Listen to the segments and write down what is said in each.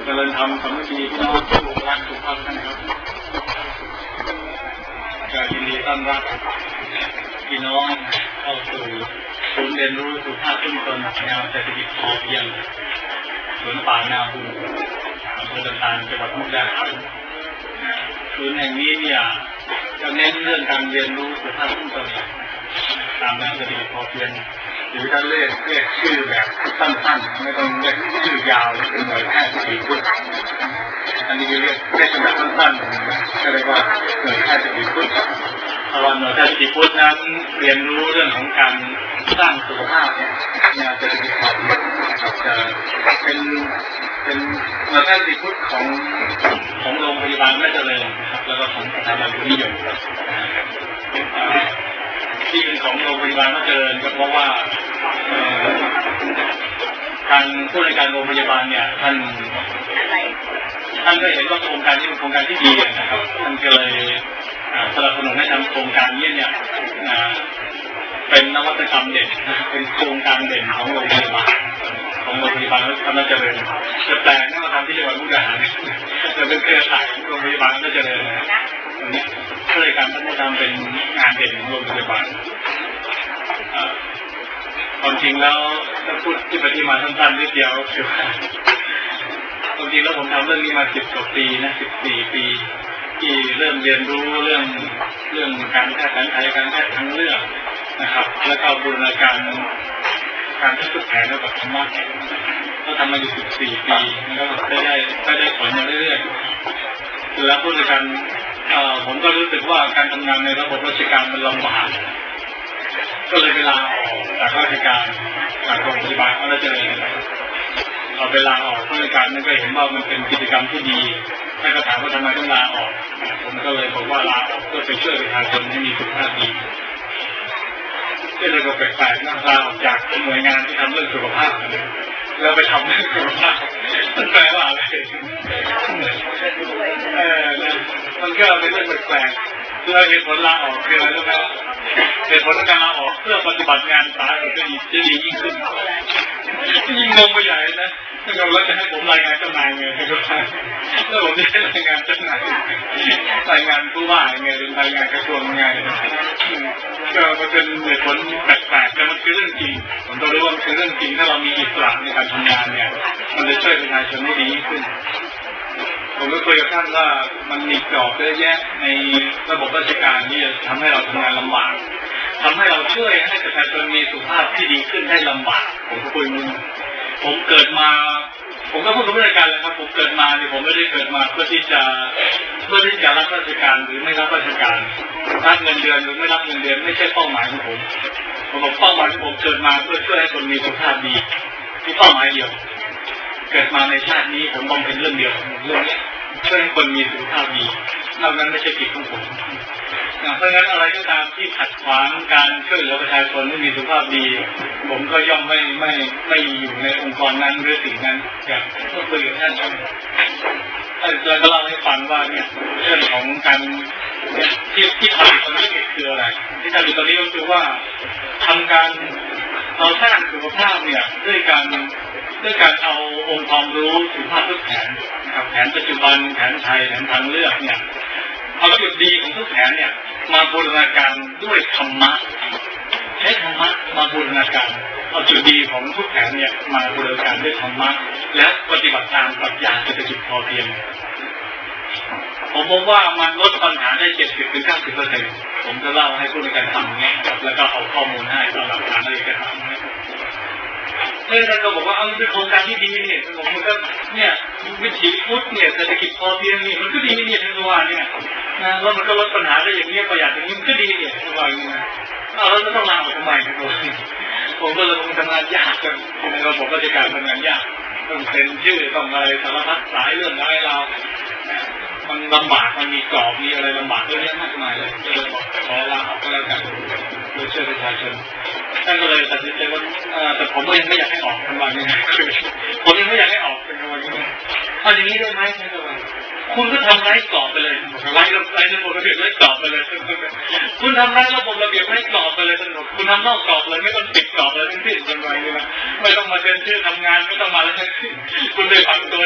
เจริญธรรมสามัคคีพี่น้องผู้รักสุภาพท่านครับก็ยินดีต้อนรับพี่น้องเข้าสู่ศูนย์เรียนรู้สุภาพต้นตนแนวเศรษฐกิจพอเพียงสวนป่านาบุญอำเภอต่างๆจังหวัดมุกดาหารศูนย์แห่งนี้เนี่ยจะเน้นเรื่องการเรียนรู้สุภาพต้นตนตามแนวเศรษฐกิจพอเพียงหรือถ้าเรียกชื่อแบบสั้นๆไม่ต้องเรียกชื่อยาวเป็นหน่วยแพทย์4 ฟุตอันนี้เรียกแบบสั้นๆก็เรียกว่าหน่วยแพทย์4 ฟุตเพราะว่าหน่วยแพทย์4 ฟุตนั้นเรียนรู้เรื่องของการสร้างสุขภาพเนี่ยเศรษฐกิจพอเพียงจะเป็นหน่วยแพทย์4 ฟุตของโรงพยาบาลแม่เจริญนะครับแล้วก็ของสถาบันนิยมที่เป็นของโรงพยาบาลแม่เจริญก็เพราะว่าทางผู้ในการโรงพยาบาลเนี่ยท่านก็เห็นว่าโครงการนี้เป็นโครงการที่ดีนะครับท่านก็เลยสนับสนุนให้ทำโครงการนี้เนี่ยเป็นนวัตกรรมเด่นเป็นโครงการเด่นของโรงพยาบาลแม่เจริญจะแปลงมาทำที่จังหวัดมุกดาหารจะเป็นเครือข่ายโรงพยาบาลแม่เจริญอันนี้ก็เลยการทำเป็นงานเด่นของโรงพยาบาลความจริงแล้วถ้าพูดที่ไปที่มาสั้นๆนิดเดียวคือว่าความจริงแล้วผมทำเรื่องนี้มา10 กว่าปีนะ14 ปีที่เริ่มเรียนรู้เรื่องการแพทย์แผนไทยการแพทย์ทางเลือกนะครับแล้วก็บูรณาการการทุกแผนกับธรรมะก็ทำมาอยู่14 ปีแล้วก็ได้ผลมาเรื่อยๆแล้วพูดกันผมก็รู้สึกว่าการทำงานในระบบราชการมันลำบากก็เลยเวลาออกจากราชการจากโรงพยาบาลก็จะเลยเอาเวลาออกราชการนั่นก็เห็นว่ามันเป็นกิจกรรมที่ดีถ้าก็ถามว่าทำไมต้องลาออกผมก็เลยบอกว่าลาออกเพื่อไปช่วยประชาชนให้มีสุขภาพดีก็เลยก็แปลกๆนะลาออกจากหน่วยงานที่ทำเรื่องสุขภาพแล้วไปทำเรื่องสุขภาพมันแปลว่าอะไรมันก็เป็นเรื่องแปลกๆเพื่อเหตุผลลาออกคืออะไรรู้ไหมเหตุผลการลาออกเพื่อปฏิบัติงานสาธารณะจะดียิ่งขึ้นยิ่งงงไปใหญ่นะถ้าเราจะให้ผมรายงานเจ้านายไงก็ได้ถ้าผมจะรายงานเจ้านายรายงานผู้ว่าไงหรือรายงานกระทรวงไงก็เป็นเหตุผลแปลกๆแต่มันคือเรื่องจริงผมต้องรู้ว่ามันคือเรื่องจริงถ้าเรามีอิสระในการทำงานเนี่ยมันจะช่วยประชาชนได้ดียิ่งขึ้นผมก็คุยกับท่านว่ามันมีกรอบเยอะแยะในระบบราชการที่จะทำให้เราทำงานลำบากทำให้เราช่วยให้ประชาชนมีสุขภาพที่ดีขึ้นได้ลำบากผมคุยมึงผมเกิดมาผมก็พูดกับราชการเลยครับผมเกิดมาเนี่ยผมไม่ได้เกิดมาเพื่อที่จะรับราชการหรือไม่รับราชการรับเงินเดือนหรือไม่รับเงินเดือนไม่ใช่เป้าหมายของผมบอกเป้าหมายของผมเกิดมาเพื่อช่วยให้คนมีสุขภาพดีที่เป้าหมายเดียวเกิดมาในชาตินี้ผมมองเป็นเรื่องเดียวเรื่องนี้ช่วยให้คนมีสุขภาพดีเท่านั้นไม่ใช่กิจของผมเพราะงั้นอะไรก็ตามที่ขัดขวางการช่วยเหลือประชาชนให้มีสุขภาพดีผมก็ย่อมไม่อยู่ในองค์กรนั้นหรือสิ่งนั้นอย่างที่คุยกับท่านแล้วก็เล่าให้ฟังว่าเนี่ยเรื่องของการที่ทำตอนนี้คืออะไรที่ทำอยู่ตอนนี้ก็คือว่าทำการเราสร้างสุขภาพเนี่ยด้วยการเอาองค์ความรู้สุขภาพทุกแผนนะครับแผนปัจจุบันแผนไทยแผนทางเลือกเนี่ยเอาจุดดีของทุกแผนเนี่ยมาบูรณาการด้วยธรรมะใช้ธรรมะมาบูรณาการเอาจุดดีของทุกแผนเนี่ยมาบูรณาการด้วยธรรมะและปฏิบัติตามปรัชญาเศรษฐกิจพอเพียงผมมองว่ามันลดปัญหาได้ 70-90%ผมจะเล่าให้ผู้ในการทำเงี้ยแล้วก็เอาข้อมูลให้เอาหลักฐานอะไรกันทำท่านก็บอกว่าเอาเป็นโครงการที่ดีเนี่ยผมก็เนี่ยวิถีพุทธเนี่ยเศรษฐกิจพอเพียงนี่มันก็ดีเนี่ยท่านว่าเนี่ยนะแล้วมันก็ลดปัญหาได้อย่างนี้ประหยัดอย่างนี้มันก็ดีเนี่ยท่านว่าอย่างนี้นะเอาแล้วจะต้องลาออกทำไมครับผมก็เลยทำงานยากกันในระบบราชการทำงานยากต้องเซ็นชื่อต้องอะไรสารพัดสายเรื่องอะไรเรามันลำบากมันมีกรอบมีอะไรลำบากเยอะแยะมากมายเลยก็เลยบอกขอลาออกก็แล้วกันโดยช่วยประชาชนท่านก็เลยตัดสินใจว่าแต่ผมก็ยังไม่อยากให้ออกเป็นวันนี้ผมยังไม่อยากให้ออกเป็นวันนี้เอาอย่างนี้ได้ไหมท่านก็ว่าคุณก็ทำไร้กรอบไปเลยไร้ระบบระเบียบไร้กรอบไปเลยคุณทำไร้ระบบระเบียบไร้กรอบไปเลยท่านบอกคุณทำนอกกรอบเลยไม่ต้องติดกรอบเลยทั้งสิ้นเป็นวันนี้นะไม่ต้องมาเดินชื่อทำงานไม่ต้องมาแล้วทั้งสิ้นคุณได้ฝังตัวที่สถา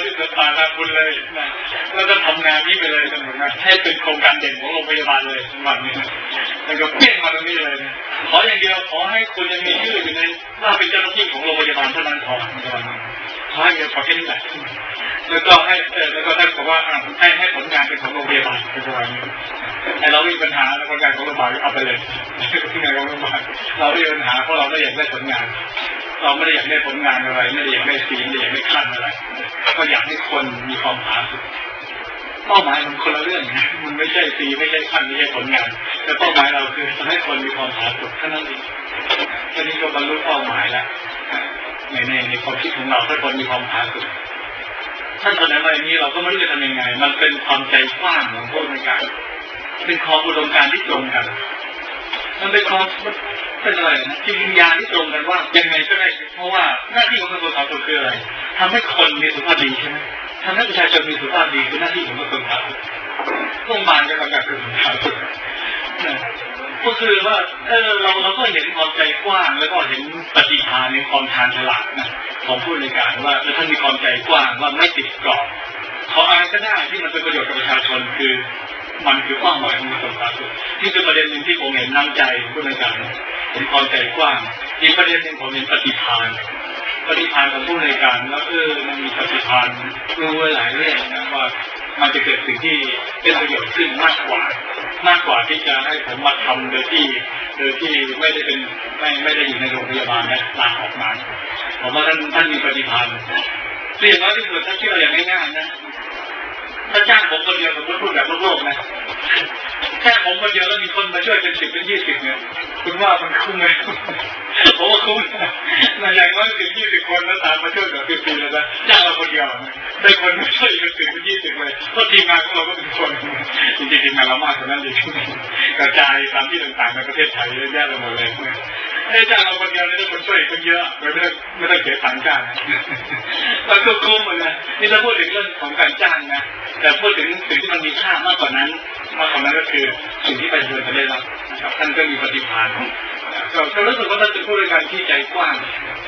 ละคุณเลยนะแล้วก็ทำงานนี้ไปเลยสนุกนะให้เป็นโครงการเด่นของโรงพยาบาลเลยวันนี้แล้วก็เพ่งมาตรงนี้เลยขออย่างเดียวขอให้คุณยังมีชื่ออยู่ในว่าเป็นเจ้าหน้าที่ของโรงพยาบาลเท่านั้นพอขอให้เดียวขอแค่นี้แหละแล้วก็ให้แล้วก็ท่านบอกว่าให้ผลงานเป็นของโรงพยาบาลเป็นประมาณนี้ให้เราไม่มีปัญหาแล้วผลงานของโรงพยาบาลเอาไปเลยผลงานของโรงพยาบาลเราไม่มีปัญหาเพราะเราไม่อยากได้ผลงานเราไม่ได้อยากได้ผลงานอะไรไม่ได้อยากได้สีไม่ได้อยากได้ขั้นอะไรก็อยากให้คนมีความผาสุกเป้าหมายมันคนละเรื่องนะมันไม่ใช่สีไม่ใช่ขั้นไม่ใช่ผลงานแต่เป้าหมายเราคือทำให้คนมีความผาสุกแค่นั้นเองแค่นี้ก็บรรลุเป้าหมายแล้วในความคิดของเราถ้าคนมีความผาสุกท่านเสนอมาอย่างนี้เราก็ไม่รู้จะทำยังไงมันเป็นความใจกว้างของพวกในการเป็นความอุดมการณ์ที่ตรงกันมันเป็นความเป็นอะไรนะจิตวิญญาณที่ตรงกันว่ายังไงก็ได้เพราะว่าหน้าที่ของกระทรวงสาธารณสุขคืออะไรทำให้คนมีสุขภาพดีใช่ไหมทำให้ประชาชนมีสุขภาพดีคือหน้าที่ของกระทรวงสาธารณสุขโรงพยาบาลก็ทำการกระทรวงสาธารณสุขก็คือว่าเราก็เห็นความใจกว้างแล้วก็เห็นปฏิภาณในความชาญฉลาดนะของผู้ในการว่าท่านมีความใจกว้างว่าไม่ติดกรอบขออะไรก็ได้ที่มันเป็นประโยชน์กับประชาชนคือมันคือเป้าหมายของกระทรวงสาธารณสุขนี่คือประเด็นหนึ่งที่ผมเห็นน้ำใจผู้ในการเห็นความใจกว้างอีกประเด็นหนึ่งผมเห็นปฏิภาณของผู้ในการแล้วมันมีปฏิภาณรู้ไว้หลายเรื่องนะว่ามันจะเกิดสิ่งที่เป็นประโยชน์ขึ้นมากกว่าที่จะให้ผมมาทำโดยที่ไม่ได้เป็นไม่ได้อยู่ในโรงพยาบาลนะลาออกมาผมว่าท่านมีปฏิภาณเรียกว่าที่สุดถ้าเชื่ออย่างง่ายๆนะถ้าจ้างผมคนเดียวผมพูดแบบโลกๆนะแค่ผมคนเดียวแล้วมีคนมาช่วยเป็น10 เป็น 20เนี่ยคุณว่ามันคุ้มไหมผมว่าคุ้มนะอย่างน้อย10 20 คนแล้วตามมาช่วยแบบฟรีๆแล้วนะจ้างเราคนเดียวได้คนมาช่วยเป็น10 เป็น 20เลยเพราะทีมงานของเราก็เป็นคนจริงๆทีมงานเรามากกว่านั้นอีกกระจายตามที่ต่างๆในประเทศไทยเยอะแยะไปหมดเลยจ้างเราคนเดียวได้คนช่วยคนเยอะไม่ต้องเสียตังค์จ้างมันก็คุ้มเหมือนกันนี่ถ้าพูดถึงเรื่องของการจ้างนะแต่พูดถึงสิ่งที่มันมีค่ามากกว่านั้นก็คือสิ่งที่ประชาชนจะได้รับนะครับท่านก็มีปฏิภาณก็รู้สึกว่าท่านจะพูดในการที่ใจกว้าง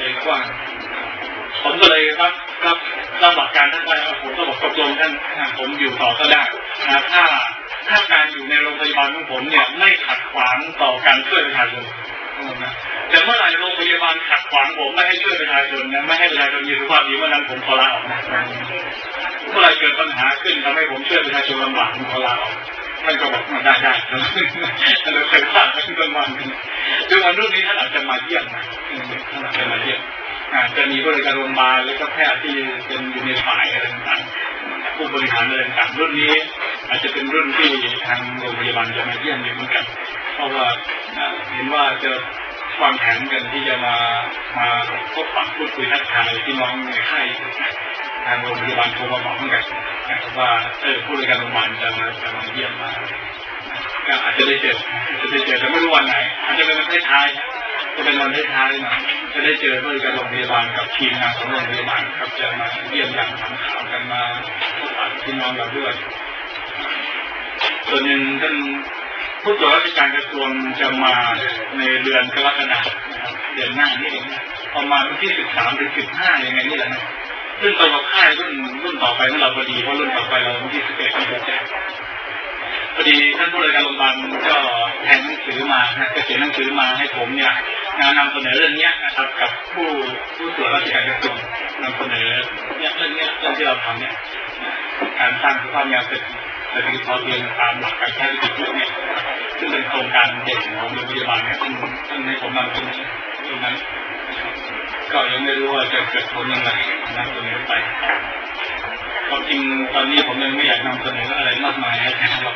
ผมก็เลยรับหลักการท่านไปผมก็บอกตกลงท่านผมอยู่ต่อก็ได้นะถ้าการอยู่ในโรงพยาบาลของผมเนี่ยไม่ขัดขวางต่อการช่วยประชาชนแต่เมื่อไหร่โรงพยาบาลขัดขวางผมไม่ให้ช่วยประชาชนนะไม่ให้ประชาชนมีสุขภาพดีเมื่อนั้นผมขอลาออกนะเมื่อไหร่เกิดปัญหาขึ้นทำให้ผมช่วยประชาชนลำบากผมขอลาออกท่านก็บอกมาได้เราเคยผ่านกันประมาณนี้ซึ่งวันรุ่นนี้ท่านอาจจะมาเยี่ยมนะท่านอาจจะมาเยี่ยมจะมีบริการโรงพยาบาลและก็แพทย์ที่เป็นอยู่ในฝ่ายอะไรต่างๆผู้บริหารอะไรต่างๆรุ่นนี้อาจจะเป็นรุ่นที่ทางโรงพยาบาลจะมาเยี่ยมอยู่เหมือนกันเพราะว่าเห็นว่าจะวางแผนกันที่จะมาพบปะพูดคุยทักทายพี่น้องในค่ายทางโรงพยาบาลโทรมาบอกเหมือนกันว่าผู้บริการโรงพยาบาลจะมาเยี่ยมมาก็อาจจะได้เจอแต่ไม่รู้วันไหนอาจจะเป็นวันท้ายจะเป็นวันท้ายนะจะได้เจอผู้บริการโรงพยาบาลกับทีมงานของโรงพยาบาลครับจะมาเยี่ยมอย่างทำข่าวกันมาพบปะพี่น้องเราด้วยส่วนหนึ่งท่านผู้ตรวจราชการกระทรวงจะมาในเดือนกรกฎาคมเดือนหน้านี่เองประมาณวันที่13 ถึง 15อย่างไงนี่แหละนะซึ่งตรงกับค่ายรุ่นต่อไปของเราพอดีเพราะรุ่นต่อไปเราวันที่11 กันยายนพอดีท่านผู้บริการโรงพยาบาลก็แทนหนังสือมาเขียนหนังสือมาให้ผมเนี่ยนำเสนอเรื่องนี้นะครับกับผู้ตรวจราชการกระทรวงนำเสนอเนี่ยเรื่องที่เราทำเนี่ยการสร้างสุขภาพยาเสพติดแต่ที่พอเรียนตามหลักการแพทย์ที่ถูกเนี่ยซึ่งเป็นโครงการเด่นของโรงพยาบาลเนี่ยซึ่งในผมนำเสนอตรงนั้นก็ยังไม่รู้ว่าจะเกิดผลยังไงนำเสนอไปความจริงตอนนี้ผมยังไม่อยากนำเสนออะไรมากมายนะครับ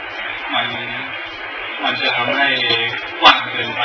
มันจะทำให้กว้างเกินไป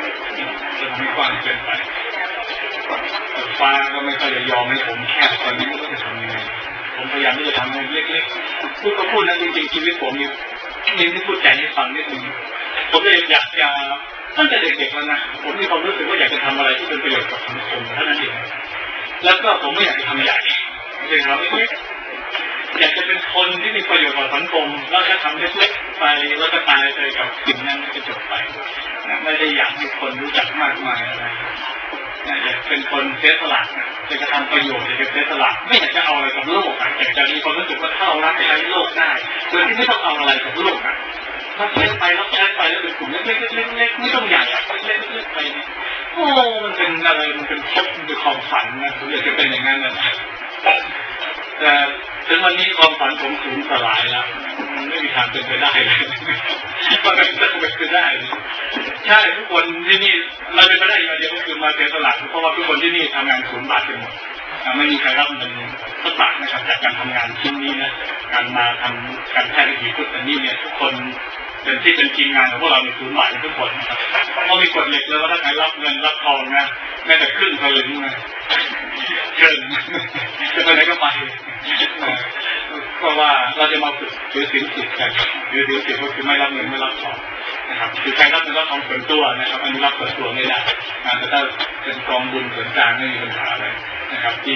ฟ้าก็ไม่ค่อยจะยอมให้ผมแคบตอนนี้ก็จะทำยังไงผมพยายามที่จะทำให้เล็กๆพูดนะจริงๆชีวิตผมนี่ที่พูดใจให้ฟังนิดนึงผมเลยอยากจะตั้งแต่เด็กๆแล้วนะผมมีความรู้สึกว่าอยากจะทำอะไรที่เป็นประโยชน์กับสังคมเท่านั้นเองแล้วก็ผมไม่อยากจะทำใหญ่เลยครับอยากจะเป็นคนที่มีประโยชน์ต่อสังคมแล้วก็ทำเล็กๆไปแล้วก็ตายไปกับสิ่งนั้นก็จบไปไม่ได้อยากให้คนรู้จักมากมายอะไรอยากเป็นคนเสียสละจะทำประโยชน์อยากจะเสียสละไม่อยากจะเอาอะไรกับโลกอยากจะแต่มีความรู้สึกว่าเข้ารับใช้โลกได้โดยที่ไม่ต้องเอาอะไรกับโลกอ่ะรับใช้ไปแล้วเป็นกลุ่มเล็กๆไม่ต้องใหญ่เล็กๆไปโอ้มันเป็นอะไรมันเป็นภพมันเป็นความฝันนะผมอยากจะเป็นอย่างนั้นนะแต่ถึงวันนี้ความฝันผมสูญสลายแล้วมันไม่มีทางเป็นไปได้เลยมันไม่เป็นไปได้ใช่ทุกคนที่นี่เราเป็นไปได้อย่างเดียวก็คือมาเสียสละเพราะว่าทุกคนที่นี่ทำงานศูนย์บาทกันหมดไม่มีใครรับเงินสักบาทนะครับจากการทำงานชิ้นนี้นะการมาทำการแพทย์วิถีพุทธนี่เนี่ยทุกคนเป็นที่เป็นทีมงานของพวกเราในศูนย์บาททุกคนนะครับเพราะมีกฎเหล็กเลยว่าถ้าใครรับเงินรับทองนะแม้แต่ครึ่งสลึงนะเกินจะไปไหนก็ไปเพราะว่าเราจะมาฝึกถือศีล10กันถือศีล10ก็คือไม่รับเงินไม่รับทองนะครับคือใครรับเงินรับทองส่วนตัวนะครับอันนี้รับส่วนตัวไม่ได้แต่ถ้าเป็นกองบุญส่วนกลางไม่มีปัญหาอะไรนะครับที่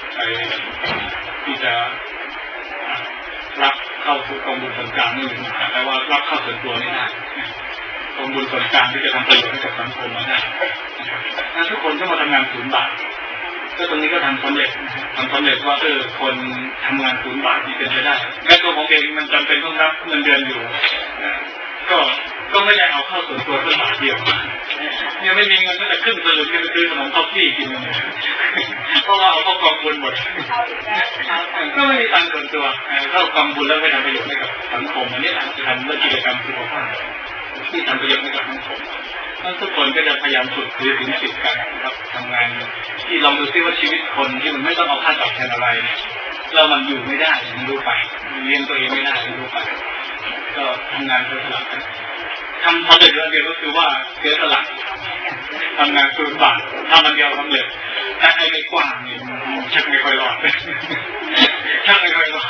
จะรับเข้าสู่กองบุญส่วนกลางไม่มีปัญหาแต่ว่ารับเข้าส่วนตัวไม่ได้กองบุญส่วนกลางที่จะทำประโยชน์ให้กับสังคมมาได้นะครับทุกคนต้องมาทำงานศูนย์บาทก็ตรงนี้ก็ทำสำเร็จว่าคนทำงานศูนย์บาทที่เป็นไปได้แม้ตัวผมเองมันจำเป็นต้องรับเงินเดือนอยู่ก็ไม่ได้เอาเข้าส่วนตัวสักบาทเดียวยังไม่มีเงินแม้แต่ครึ่งสลึงจะไปซื้อขนมท็อฟฟี่กินเพราะว่าเอาเข้ากองบุญหมดก็ไม่มีตังค์ส่วนตัวเข้ากองบุญแล้วไม่ทำประโยชน์ให้กับสังคมอันนี้คือทำเรื่องกิจกรรมสุขภาพที่ทำประโยชน์ให้กับสังคมทุกคนก็จะพยายามฝึกถือศีล10กันนะครับทำงานที่ลองดูซิว่าชีวิตคนที่มันไม่ต้องเอาค่าตอบแทนอะไรแล้วมันอยู่ไม่ได้มันรู้ไปเลี้ยงตัวเองไม่ได้มันรู้ไปก็ทำงานเพื่อสละกันทำเด็ดเรื่องเดียวก็คือว่าเสียสละทำงานศูนย์บาททำมันเดียวสำเร็จแต่ไอ้ไม่กว้างนี่ชักไม่ค่อยรอดชักไม่ค่อยรอด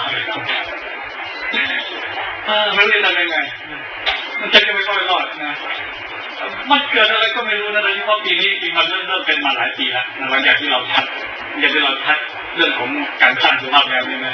ไม่รู้จะทำยังไงมันชักจะไม่ค่อยรอดนะมันเกิดอะไรก็ไม่รู้นะโดยเฉพาะปีนี้จริงมันเริ่มเป็นมาหลายปีแล้วหลังจากที่เราชัดเรื่องของการสร้างสุขภาพแล้วนี่นะ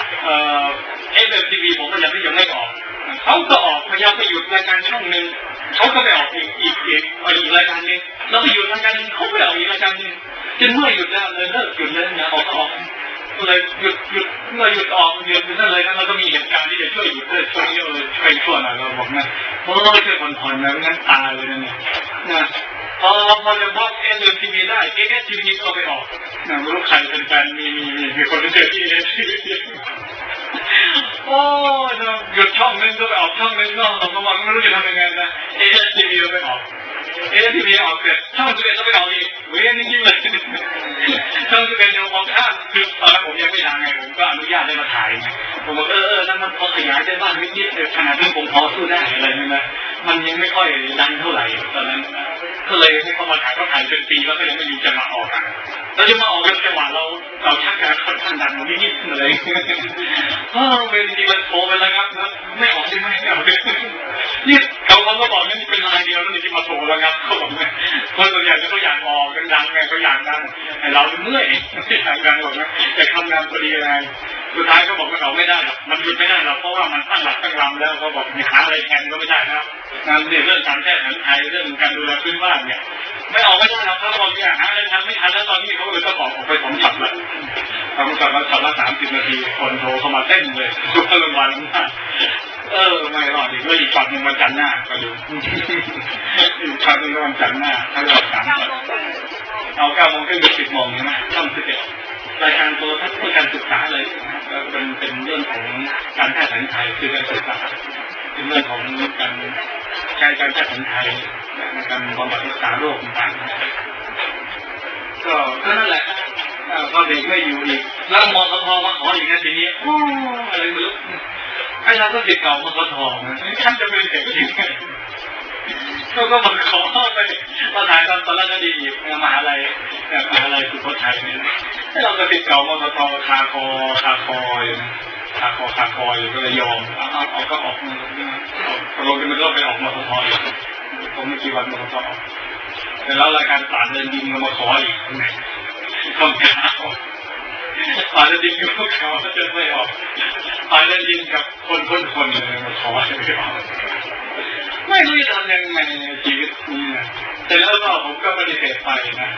FMTV ผมก็ยังไม่ออกเขาก็ออกพยายามไปหยุดรายการช่องหนึ่งเขาก็ไปออกอีกรายการนึงแล้วไปหยุดรายการนึงเขาไปออกอีกรายการนึงจนเมื่อหยุดแล้วเลยเลิกหยุดเลยนะออกก็เลยหยุดเมื่อหยุดออกหยุดนั่นเลยนะเราก็มีเหตุการณ์ที่จะช่วยหยุดช่วยช่วยหน่อยเราบอกนะเพราะเราช่วยผ่อนนะไม่งั้นตายเลยนะพอจะบล็อกFMTVได้ASTVก็ไปออกนะไม่รู้ใครเป็นแฟนมีคนที่เจอที่ASTVโอ้หยุดช่องนึงก็ไปออกช่องนึงก็ผมก็ว่าไม่รู้จะทำยังไงนะASTVก็ไปออกASTVออกเสร็จช่อง11ก็ไปออกอีกเว้ยนี่จริงเลยช่อง11ยังมองข้ามคือตอนนั้นผมยังไม่ทำไงผมก็อนุญาตได้มาถ่ายไงผมบอกนั่นมันพอขยายได้บ้างนิดๆขนาดที่ผมพอสู้ได้อะไรนี่นะมันยังไม่ค่อยดังเท่าไหร่ตอนนั้นก็เลยให้เขามาถ่ายก็ถ่ายเป็นปีแล้วก็ยังไม่มีจะมาออกแล้วจะมาออกกันจังหวะเราชักการค่อนข้างดังนิดๆเลยเวทีมันโผล่ไปแล้วครับไม่ออกใช่ไหมไม่ออกนี่เขาก็บอกนี่เป็นรายเดียวนี่ที่มาโผล่แล้วครับเขาบอกคนส่วนใหญ่เขาอยากออกดังไงเขาอยากดังแต่เราเมื่อยไม่อยากดังหรอกนะแต่ทำงานพอดีไงสุดท้ายเขาบอกว่าเราไม่ได้หรอกมันหยุดไม่ได้หรอกเพราะว่ามันตั้งหลักตั้งลำแล้วเขาบอกหาอะไรแทนก็ไม่ได้นะครับงานเรื่องการแพทย์แผนไทยเรื่องการดูแลพื้นบ้านเนี่ยไม่ออกไม่ได้หรอกเขาบอกเนี่ยหาอะไรทำไม่ทันแล้วตอนนี้เขาเลยก็ออกไป2 ช็อตละทำช็อตละ30 นาทีคนโทรเข้ามาเต้นเลยทุกรางวัลไม่รอดอีกแล้วอีกช็อตนึงวันจันทร์หน้าก็ดูอีกช็อตนึงวันจันทร์หน้าถ้าเรา3 ช็อตเอา9 โมงถึง10 โมงใช่ไหมช่อง11รายการตัวทัศน์การศึกษาเลยเป็นเรื่องของการแพทย์แผนไทยคือการศึกษาเป็นเรื่องของการใช้การแพทย์แผนไทยในการบำบัดรักษาโรคต่างๆก็นั่นแหละพอเด็กไม่อยู่อีกแล้วมทมาขออีกนะทีนี้อะไรไม่รู้ไอ้เราก็ติดเก่ามทท่านจะเป็นเด็กยังไงเขาก็มาขอไปมาถ่ายตอนแรกก็ดีอีกมหาลัยสุโขทัยเนี่ยให้เราก็ติดเก่ามทคาคออยู่ก็เลยยอมเอาก็ออกลงกันมันก็ไปออกมทอยู่ผมไม่กี่วันมทออกแต่แล้วรายการป่าเดินดินมาขออีกต้องหาป่าเดินดินก็เขาจะไม่ออกป่าเดินดินกับคนเลยมาขอไม่ออกไม่รู้จะทำยังไงในชีวิตนี้นะแต่แล้วก็ผมก็ปฏิเสธไปนะ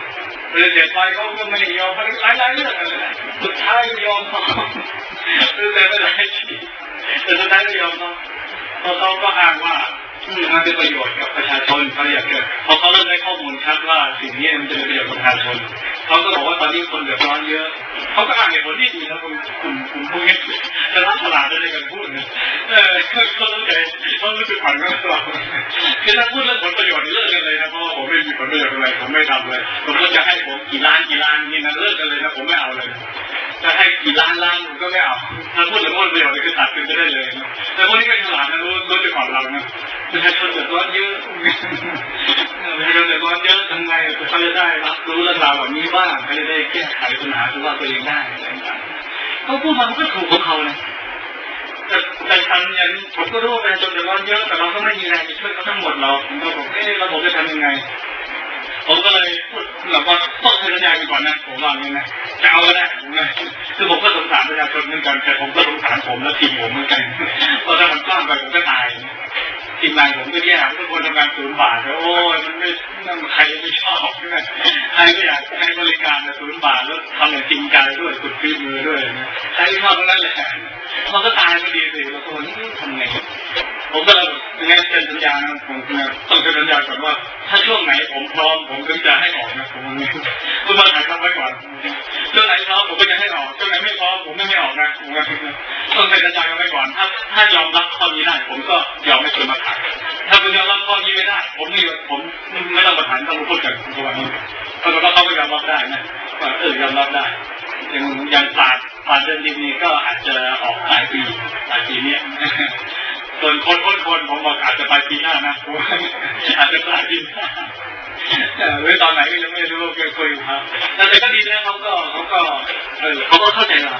เลยเด็กไปเขาก็ไม่ยอมเขาหลายเรื่องเลยสุดท้ายก็ยอมเขาแต่ไม่ได้แต่สุดท้ายก็ยอมเขาเพราะเขาก็อ้างว่ามันเป็นประโยชน์กับประชาชนเขาอยากเกิดพอเขาเริ่มได้ข้อมูลชัดว่าสิ่งนี้มันจะเป็นประโยชน์กับประชาชนเขาก็บอกว่าตอนนี้คนเดือดร้อนเยอะเขาก็อ้างเหตุผลที่ดีนะคุณพวกนี้จะรับฉลาดได้กันพูดนะเขาต้องใจเขารู้สึกผ่านกันตลอดคือถ้าพูดเรื่องผลประโยชน์เลิกกันเลยนะเพราะว่าผมไม่มีผลประโยชน์อะไรผมไม่ทำเลยผมก็จะให้ผมกี่ล้านนี่นะเลิกกันเลยนะผมไม่เอาเลยจะให้กี่ล้านผมก็ไม่เอาถ้าพูดถึงผลประโยชน์คือตัดกันไปได้เลยแต่พวกนี้ก็ฉลาดนะรู้จักก่อนเรานะประชาชนเดือดร้อนเยอะประชาชนเดือดร้อนเยอะทำไงเขาจะได้รับรู้เรื่องราวแบบนี้บ้างเขาจะได้แก้ไขปัญหาตัวเองได้เขาพูดมามันก็ถูกของเขานะแต่ทำอย่างผมก็รู้ว่าประชาชนเดือดร้อนเยอะแต่เราก็ไม่มีแรงจะช่วยเขาทั้งหมดเราผมก็บอกระบบจะทำยังไงผมก็เลยพูดแบบว่าต้องเซ็นสัญญากันก่อนนะผมว่าอย่างนี้นะจะเอาก็ได้คือผมก็สงสารประชาชนเหมือนกันแต่ผมก็สงสารผมและทีมผมเหมือนกันเพราะถ้ามันกว้างไปผมก็ตายทีมงานผมก็แย่ทุกคนทำงาน0 บาทโอ้ยมันไม่ใครไม่ชอบใช่ไหมใครก็อยากให้บริการ0 บาทแล้วทำอย่างจริงใจด้วยสุดฝีมือด้วยนะใครไม่ชอบทั้งนั้นเลยมันก็ตายพอดีสิแล้วตัวนี้ทำไงผมก็เลยงั้นเซ็นสัญญานะผมต้องเซ็นสัญญาก่อนว่าถ้าช่วงไหนผมพร้อมผมถึงจะให้ออกนะผมคุณมาถ่ายทำไว้ก่อนช่วงไหนพร้อมผมก็จะให้ออกช่วงไหนไม่พร้อมผมไม่ให้ออกนะต้องเซ็นสัญญากันไว้ก่อนถ้ายอมรับข้อนี้ได้ผมก็ยอมไม่ชวนมาถ่ายถ้าคุณยอมรับข้อนี้ไม่ได้ผมไม่ต้องมาถ่ายต้องพูดกันทุกวันนี้เพราะว่าเขาก็ยอมรับได้นะว่ายอมรับได้อย่างศาสตร์เรื่องนี้ก็อาจจะออกหลายปีนี้ส่วนคนผมบอกอาจจะไปปีหน้านะอาจจะปลายปีหน้าหรือตอนไหนก็ยังไม่รู้คุยครับแต่ก็ดีนะเขาก็เข้าใจเรา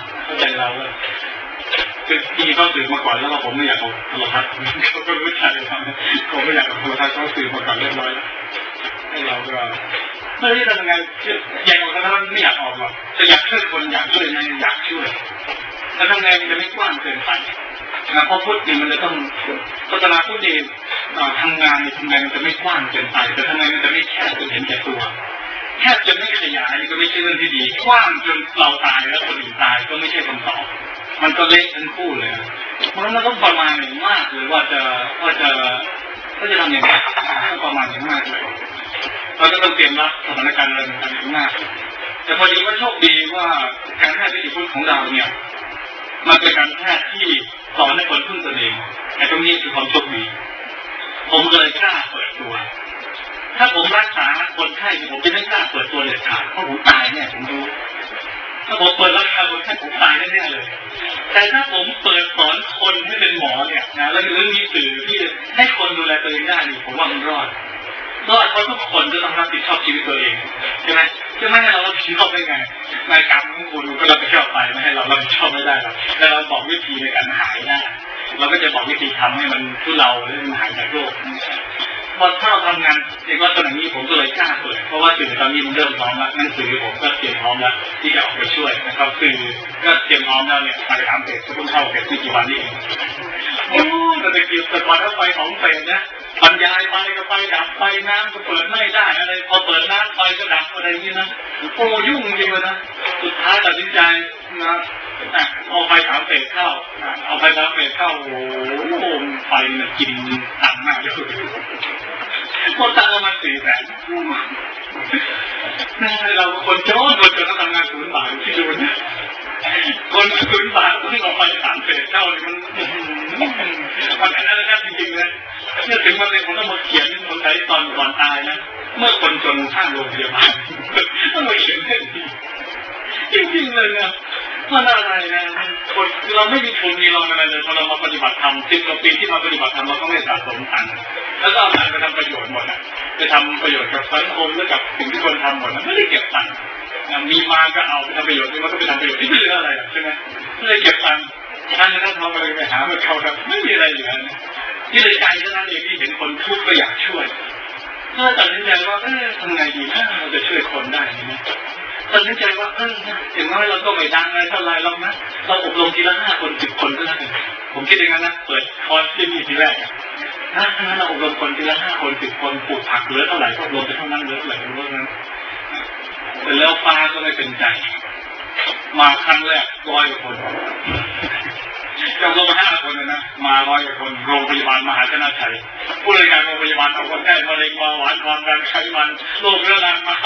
คือที่เขาสื่อมาก่อนแล้วก็ผมไม่อยากเอาโทรทัศน์เขาก็รู้ใจเราผมไม่อยากเอาโทรทัศน์เขาสื่อมาก่อนเรียบร้อยแล้วให้เราก็ไม่ได้ทำไงอยากออกแล้วไม่อยากออกหรอกแต่อยากช่วยคนอยากช่วยอยากช่วยแล้วทำไงมันจะไม่กว้างเกินไปนะเพราะพุทธนี่มันจะต้องศาสนาพุทธนี่ทำงานทำไงมันจะไม่กว้างเกินไปแต่ทำไงมันจะไม่แคบจนเห็นแก่ตัวแคบจนไม่ขยายก็ไม่ใช่เรื่องที่ดีกว้างจนเราตายแล้วคนอื่นตายก็ไม่ใช่คำตอบมันก็เละทั้งคู่เลยเพราะฉะนั้นเราต้องประมาณอย่างมากเลยว่าจะทำอย่างไรต้องประมาณอย่างมากเลยเราจะต้องเตรียมรับสถานการณ์อะไรต่างๆมากแต่พอดีว่าโชคดีว่าการแพทย์วิถีพุทธของเราเนี่ยมันเป็นการแพทย์ที่สอนให้คนพึ่งตนเองไอ้ตรงนี้คือความโชคดีผมก็เลยกล้าเปิดตัวถ้าผมรักษาคนไข้ผมจะไม่กล้าเปิดตัวเด็ดขาดเพราะผมตายเนี่ยผมรู้ถ้าผมเปิดรักษาคนไข้ผมตายแน่ๆเลยแต่ถ้าผมเปิดสอนคนให้เป็นหมอเนี่ยนะแล้วมีสื่อที่ให้คนดูแลตัวเองได้ผมว่ามันรอดเพราะทุกคนจะต้องรับผิดชอบชีวิตตัวเองใช่ไหมจะไม่ให้เรารับผิดชอบได้ไงนายกรรมของคุณก็รับผิดชอบไปไม่ให้เรารับผิดชอบไม่ได้หรอกแต่เราบอกวิธีในการหายได้เราก็จะบอกวิธีทำให้มันทุเลาหรือมันหายจากโรคพอถ้าเราทำงานในว่าตอนนี้ผมก็เลยกล้าเปิดเพราะว่าสื่อตอนนี้มันเริ่มพร้อมแล้วหนังสือผมก็เตรียมพร้อมแล้วที่จะออกไปช่วยนะครับสื่อก็เตรียมพร้อมแล้วเนี่ยไปถามเพจเพิ่งเข้าเพจไม่กี่วันนี้เองโอ้แต่ตะกี้แต่ก่อนถ้าไปของเพจนะบรรยายไปก็ไปดับไฟน้ำก็เปิดไม่ได้อะไรพอเปิดน้ำไฟก็ดับอะไรอย่างนี้นะโอ้ยุ่งจริงเลยนะสุดท้ายตัดสินใจนะเอาไฟถามเพจเข้าเอาไฟถามเพจเข้าโอ้ไฟมันกินตังค์มากเลยหมดตังค์ประมาณ400,000เราคนโจ้ต้องทำงาน0 บาทที่ดูนะคน0 บาทต้องเอาไฟถามเพจเข้าเลยมันอันนั้นนะครับจริงๆนะเนี่ยถึงวันนี้ผมต้องมาเขียนคนไทยตอนก่อนตายนะเมื่อคนจนข้างโรงพยาบาลต้องมาเขียนเรื่องนี้จริงๆเลยนะมันอะไรนะคนเราไม่มีทุนมีรองอะไรเลยพอเรามาปฏิบัติธรรม10 กว่าปีที่มาปฏิบัติธรรมเราก็ไม่สะสมทันแล้วก็เอาเงินไปทำประโยชน์หมดนะไปทำประโยชน์กับสังคมและกับสิ่งที่คนทำหมดนะไม่ได้เก็บตังค์มีมาก็เอาไปทำประโยชน์มันก็ไปทำประโยชน์ที่ไม่เหลืออะไรใช่ไหมไม่ได้เก็บตังค์ท่านทำอะไรไปหาเมื่อเขาครับไม่มีอะไรเหลือที่เลยใจเท่านั้นเองที่เห็นคนทุกข์ก็อยากช่วยถ้าตัดสินใจว่าทำไงดีนะเราจะช่วยคนได้ไหมตัดสินใจว่าอย่างน้อยเราก็ไม่ดังอะไรเท่าไรหรอกนะเราอบรมทีละ5 คน 10 คนก็ได้ผมคิดอย่างนั้นนะเปิดคอร์สที่มีทีแรกนะถ้าเราอบรมคนทีละ5 คน 10 คนปลูกผักเหลือเท่าไหร่ก็อบรมไปเท่านั้นเหลือเท่าไหร่ก็รู้นั้นแต่แล้วฟ้าก็ไม่เป็นใจมาครั้งแรก100 กว่าคนจำนวน5 คนนะมา100 กว่าคนโรงพยาบาลมหาชนะชัยผู้บริการโรงพยาบาลเอาคนไข้มะเร็งเบาหวานความดันไขมันโรคเรื้อรังมา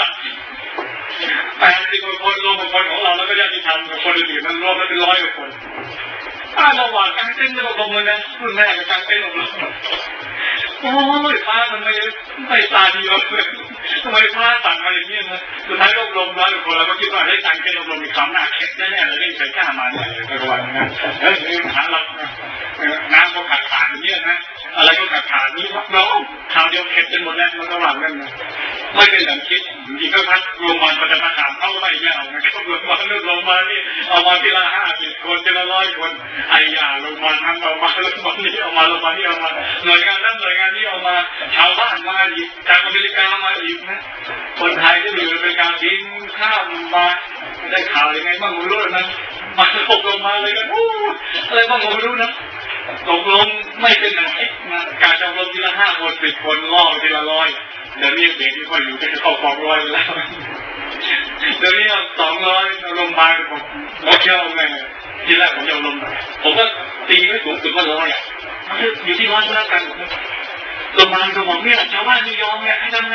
80 กว่าคนรวมกับคนของเราแล้วก็ญาติธรรมกับคนอื่นมันรวมแล้วเป็น100 กว่าคนระหว่างกลางเต้นจะมาลงเลยนะรุ่นแรกกับกลางเต้นลงโอ้ยฟ้ามันไม่ตาดีเลยทำไมฟ้าสั่งมาอย่างนี้นะสุดท้ายก็ลมร้อนคนเราก็คิดว่าได้กลางเต้นลมมีความหนักแน่ๆเลยไม่ใช่กล้ามาเนี่ยระวังนะแล้วหาเราน้ำก็ขาดอย่างนี้นะอะไรก็ขาดนี่น้องข่าวเดียวเข็ดจนหมดแล้วมันระหว่างนั่นนะไม่เป็นอย่างคิดจริงก็พักโรงพยาบาลประจำอาคารเข้าไม่เอานะก็โรงพยาบาลโรงพยาบาลนี่เอามาทีละ50 คนทีละ100 คนไอ้ยาโรงพยาบาลทั้งเอามาโรงพยาบาลนี้เอามาโรงพยาบาลนี้เอามาหน่วยงานนั้นหน่วยงานนี้เอามาชาวบ้านมาอีกจากอเมริกามาอีกนะคนไทยที่อยู่ในการทิ้งข้ามมาได้ข่าวยังไงบ้างไม่รู้นะมาตกลงมาเลยกันอะไรบ้างไม่รู้นะตกลงไม่เป็นอย่างที่การจำลองทีละ5 คน10 คนล่อทีละ100เดี๋ยวนี้เด็กที่เขาอยู่จะเข้า200แล้วเดี๋ยวนี้200ลงมาผมเชื่อไงทีแรกผมจะลงผมก็ตีไม่สูงสุดว่า100อยู่ที่100ก็แล้วกันลงมาก็บอกเนี่ยชาวบ้านไม่ยอมเนี่ยให้ทำไง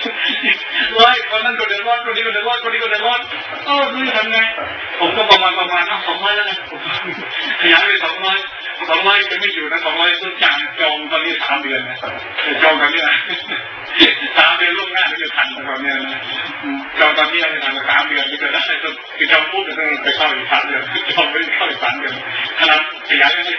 100คนนั้นก็เดือดร้อนคนนี้ก็เดือดร้อนคนนี้ก็เดือดร้อนดูทำไงผมก็ประมาณ200แล้วกันขยายไป200จะไม่อยู่นะ200ต้องจองตอนนี้3 เดือนนะจองตอนนี้นะ3 เดือนล่วงหน้าจะทันตอนนี้นะจองตอนนี้จะทัน3 เดือนที่จะได้คือจองปุ๊บจะต้องไปเข้าอีก3 เดือนจองไปเข้าอีก3 เดือนขนาดขยายได้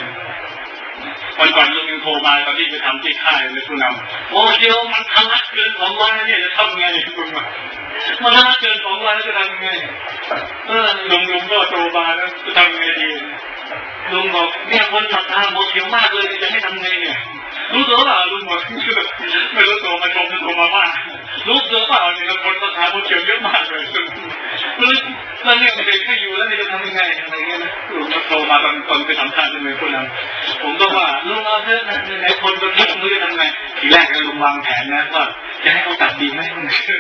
200วันก่อนลุงยังโทรมาตอนที่ไปทำที่ค่ายในผู้นำโอ้เดี๋ยวมันทะลักเกิน200เนี่ยจะทำไงคุณมามันทะลักเกิน200แล้วจะทำไงลุงก็โทรมาแล้วจะทำไงดีลุงบอกเนี่ยคนศรัทธาโมเขียวมากเลยจะให้ทำไงเนี่ยรู้ตัวเปล่าลุงบอกไม่รู้ตัวมาชมโทรมาว่ารู้ตัวเปล่าเนี่ยคนศรัทธาโมเขียวเยอะมากเลยแล้วเนี่ยเด็กไม่อยู่แล้วจะทำยังไงอะไรเงี้ยนะลุงก็โทรมาตอนไปทำทานเป็นผู้นำผมก็ว่าลุงเอาเถอะนะไหนคนก็คิดมือจะทำไงทีแรกก็ลุงวางแผนนะว่าจะให้เขาตัดดีไหม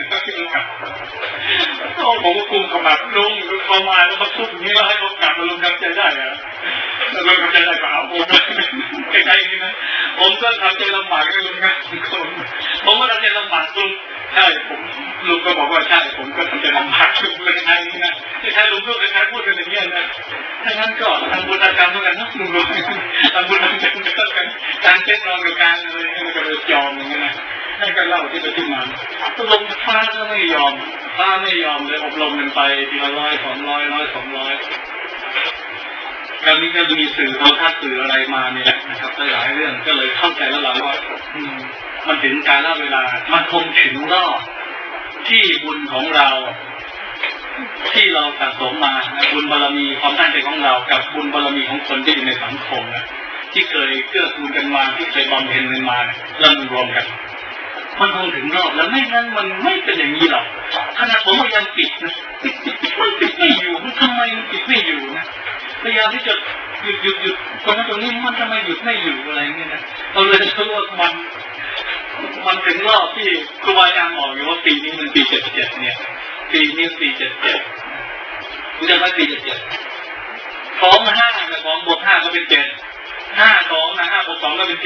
ผมก็คุมเขาแบบลุงเขามาแล้วเขาทุบนี้แล้วให้เขากลับมาลุงทำใจได้อะลุงทำใจได้เปล่าผมใกล้ๆนี่นะผมก็ทำใจลำบากกับลุงนะผมก็ทำใจลำบากลุงใช่ผมลุงก็บอกว่าใช่ผมก็ทำใจลำบากลุงเลยใช่นี่นะใช่ลุงก็คล้ายๆพูดกันอย่างนี้นะถ้างั้นก็ทำบุญกรรมด้วยกันนะลุงทำบุญกรรมด้วยกันการเต้นรองกับการอะไรนี่มันก็เลยยอมอย่างนี้นะให้กันเล่าที่ไปที่มาตกลงฟ้าก็ไม่ยอมเลยอบรมกันไปทีละ100 200แล้วนี้ก็มีสื่อโทรทัศน์สื่ออะไรมาเนี่ยนะครับหลายเรื่องก็เลยเข้าใจแล้วว่ามันถึงการละเวลามันคงถึงรอบที่บุญของเราที่เราสะสมมาบุญบารมีความตั้งใจของเรากับบุญบารมีของคนที่อยู่ในสังคมนะที่เคยเกื้อกูลกันมาที่เคยบำเพ็ญกันมาแล้วรวมกันมันคงถึงรอบแล้วไม่งั้นมันไม่เป็นอย่างนี้หรอกขณะผมพยายามปิดนะมันปิดไม่อยู่มันทำไมมันปิดไม่อยู่นะพยายามที่จะหยุดตรงนี้มันทำไมหยุดไม่อยู่อะไรเงี้ยนะเราเลยรู้ว่ามันถึงรอบที่ครูบาอาจารย์บอกอยู่ว่าปีนี้มันปี77เนี่ยปีนี้ปี77คุณจะว่าปี77ของ5กับของบวก5ก็เป็น7 5 2นะ5 บวก 2ก็เป็น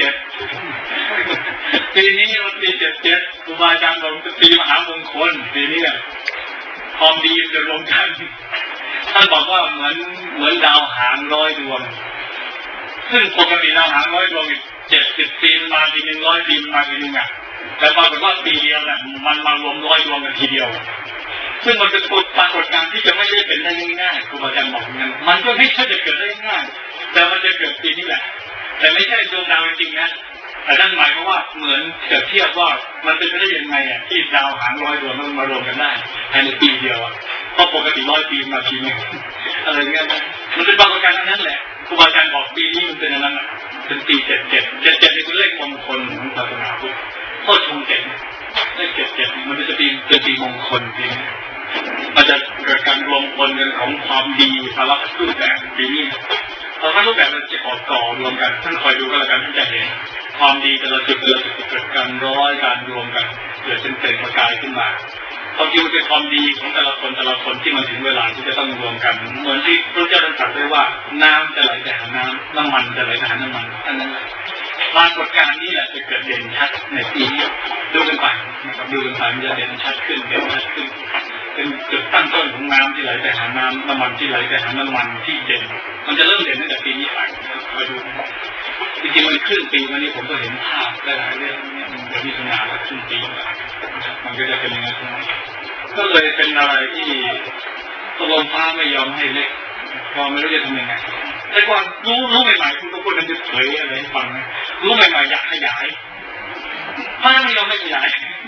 7ปีนี้มันปี77ครูบาอาจารย์บอกปีมหามงคลปีนี้ความดีจะรวมกันท่านบอกว่าเหมือนดาวหาง100 ดวงซึ่งปกติดาวหาง100 ดวง70 ปีมาทีนึง100 ปีมาทีนึงแต่ปรากฏว่าปีเดียวน่ะมันมารวม100 ดวงกันทีเดียวซึ่งมันเป็นปรากฏการณ์ที่จะไม่ได้เป็นได้ง่ายๆครูบาอาจารย์บอกงั้นมันก็ไม่ใช่จะเกิดได้ง่ายแต่มันจะเกิดปีนี้แหละแต่ไม่ใช่ดวงดาวจริงๆนะแต่นั่นหมายความว่าเหมือนเทียบว่ามันเป็นไปได้ยังไงที่ดาวหาง100 ดวงมันมารวมกันได้ภายในปีเดียวเพราะปกติ100 ปีมาทีนึงอะไรเงี้ยมันเป็นปรากฏการณ์นั้นแหละครูบาอาจารย์บอกปีนี้มันเป็นอย่างนั้นเป็นปี77นี่คือเลขมงคลของศาสนาพุทธโคตรชงเก่งเลข77มันจะเป็นปีมงคลปีนี้มันจะเกิดการรวมพลกันของความดีสารพัดรูปแบบปีนี้สารพัดรูปแบบมันจะก่อรวมกันท่านคอยดูก็แล้วกันท่านจะเห็นความดีแต่ละจุดเกิดการการรวมกันเกิดเป็นประกายขึ้นมาความจริงมันเป็นความดีของแต่ละคนที่มันถึงเวลาที่จะต้องรวมกันเหมือนที่พระเจ้าตรัสไว้ว่าน้ำจะไหลไปหาน้ำน้ำมันจะไหลไปหาน้ำมันอันนั้นปรากฏการณ์นี้แหละจะเกิดเด่นชัดในปีนี้ดูกันไปนะครับดูกันไปมันจะเด่นชัดขึ้นเป็นจุดตั้งต้นของน้ำที่ไหลไปหาน้ำน้ำมันที่ไหลไปหาน้ำมันที่เด่นมันจะเริ่มเด่นตั้งแต่ปีนี้ไปมาดูจริงๆมันครึ่งปีวันนี้ผมก็เห็นภาพหลายๆเรื่องเนี่ยมันจะมีขนาดว่าครึ่งปีมันก็จะเป็นอย่างนั้นก็เลยเป็นอะไรที่ตกลงฟ้าไม่ยอมให้เล็กพอไม่รู้จะทำยังไงแต่ก่อนรู้ใหม่ๆคุณก็พูดกันจะเผยอะไรให้ฟังนะรู้ใหม่ๆอยากขยายฟ้าไม่ยอมให้ขยาย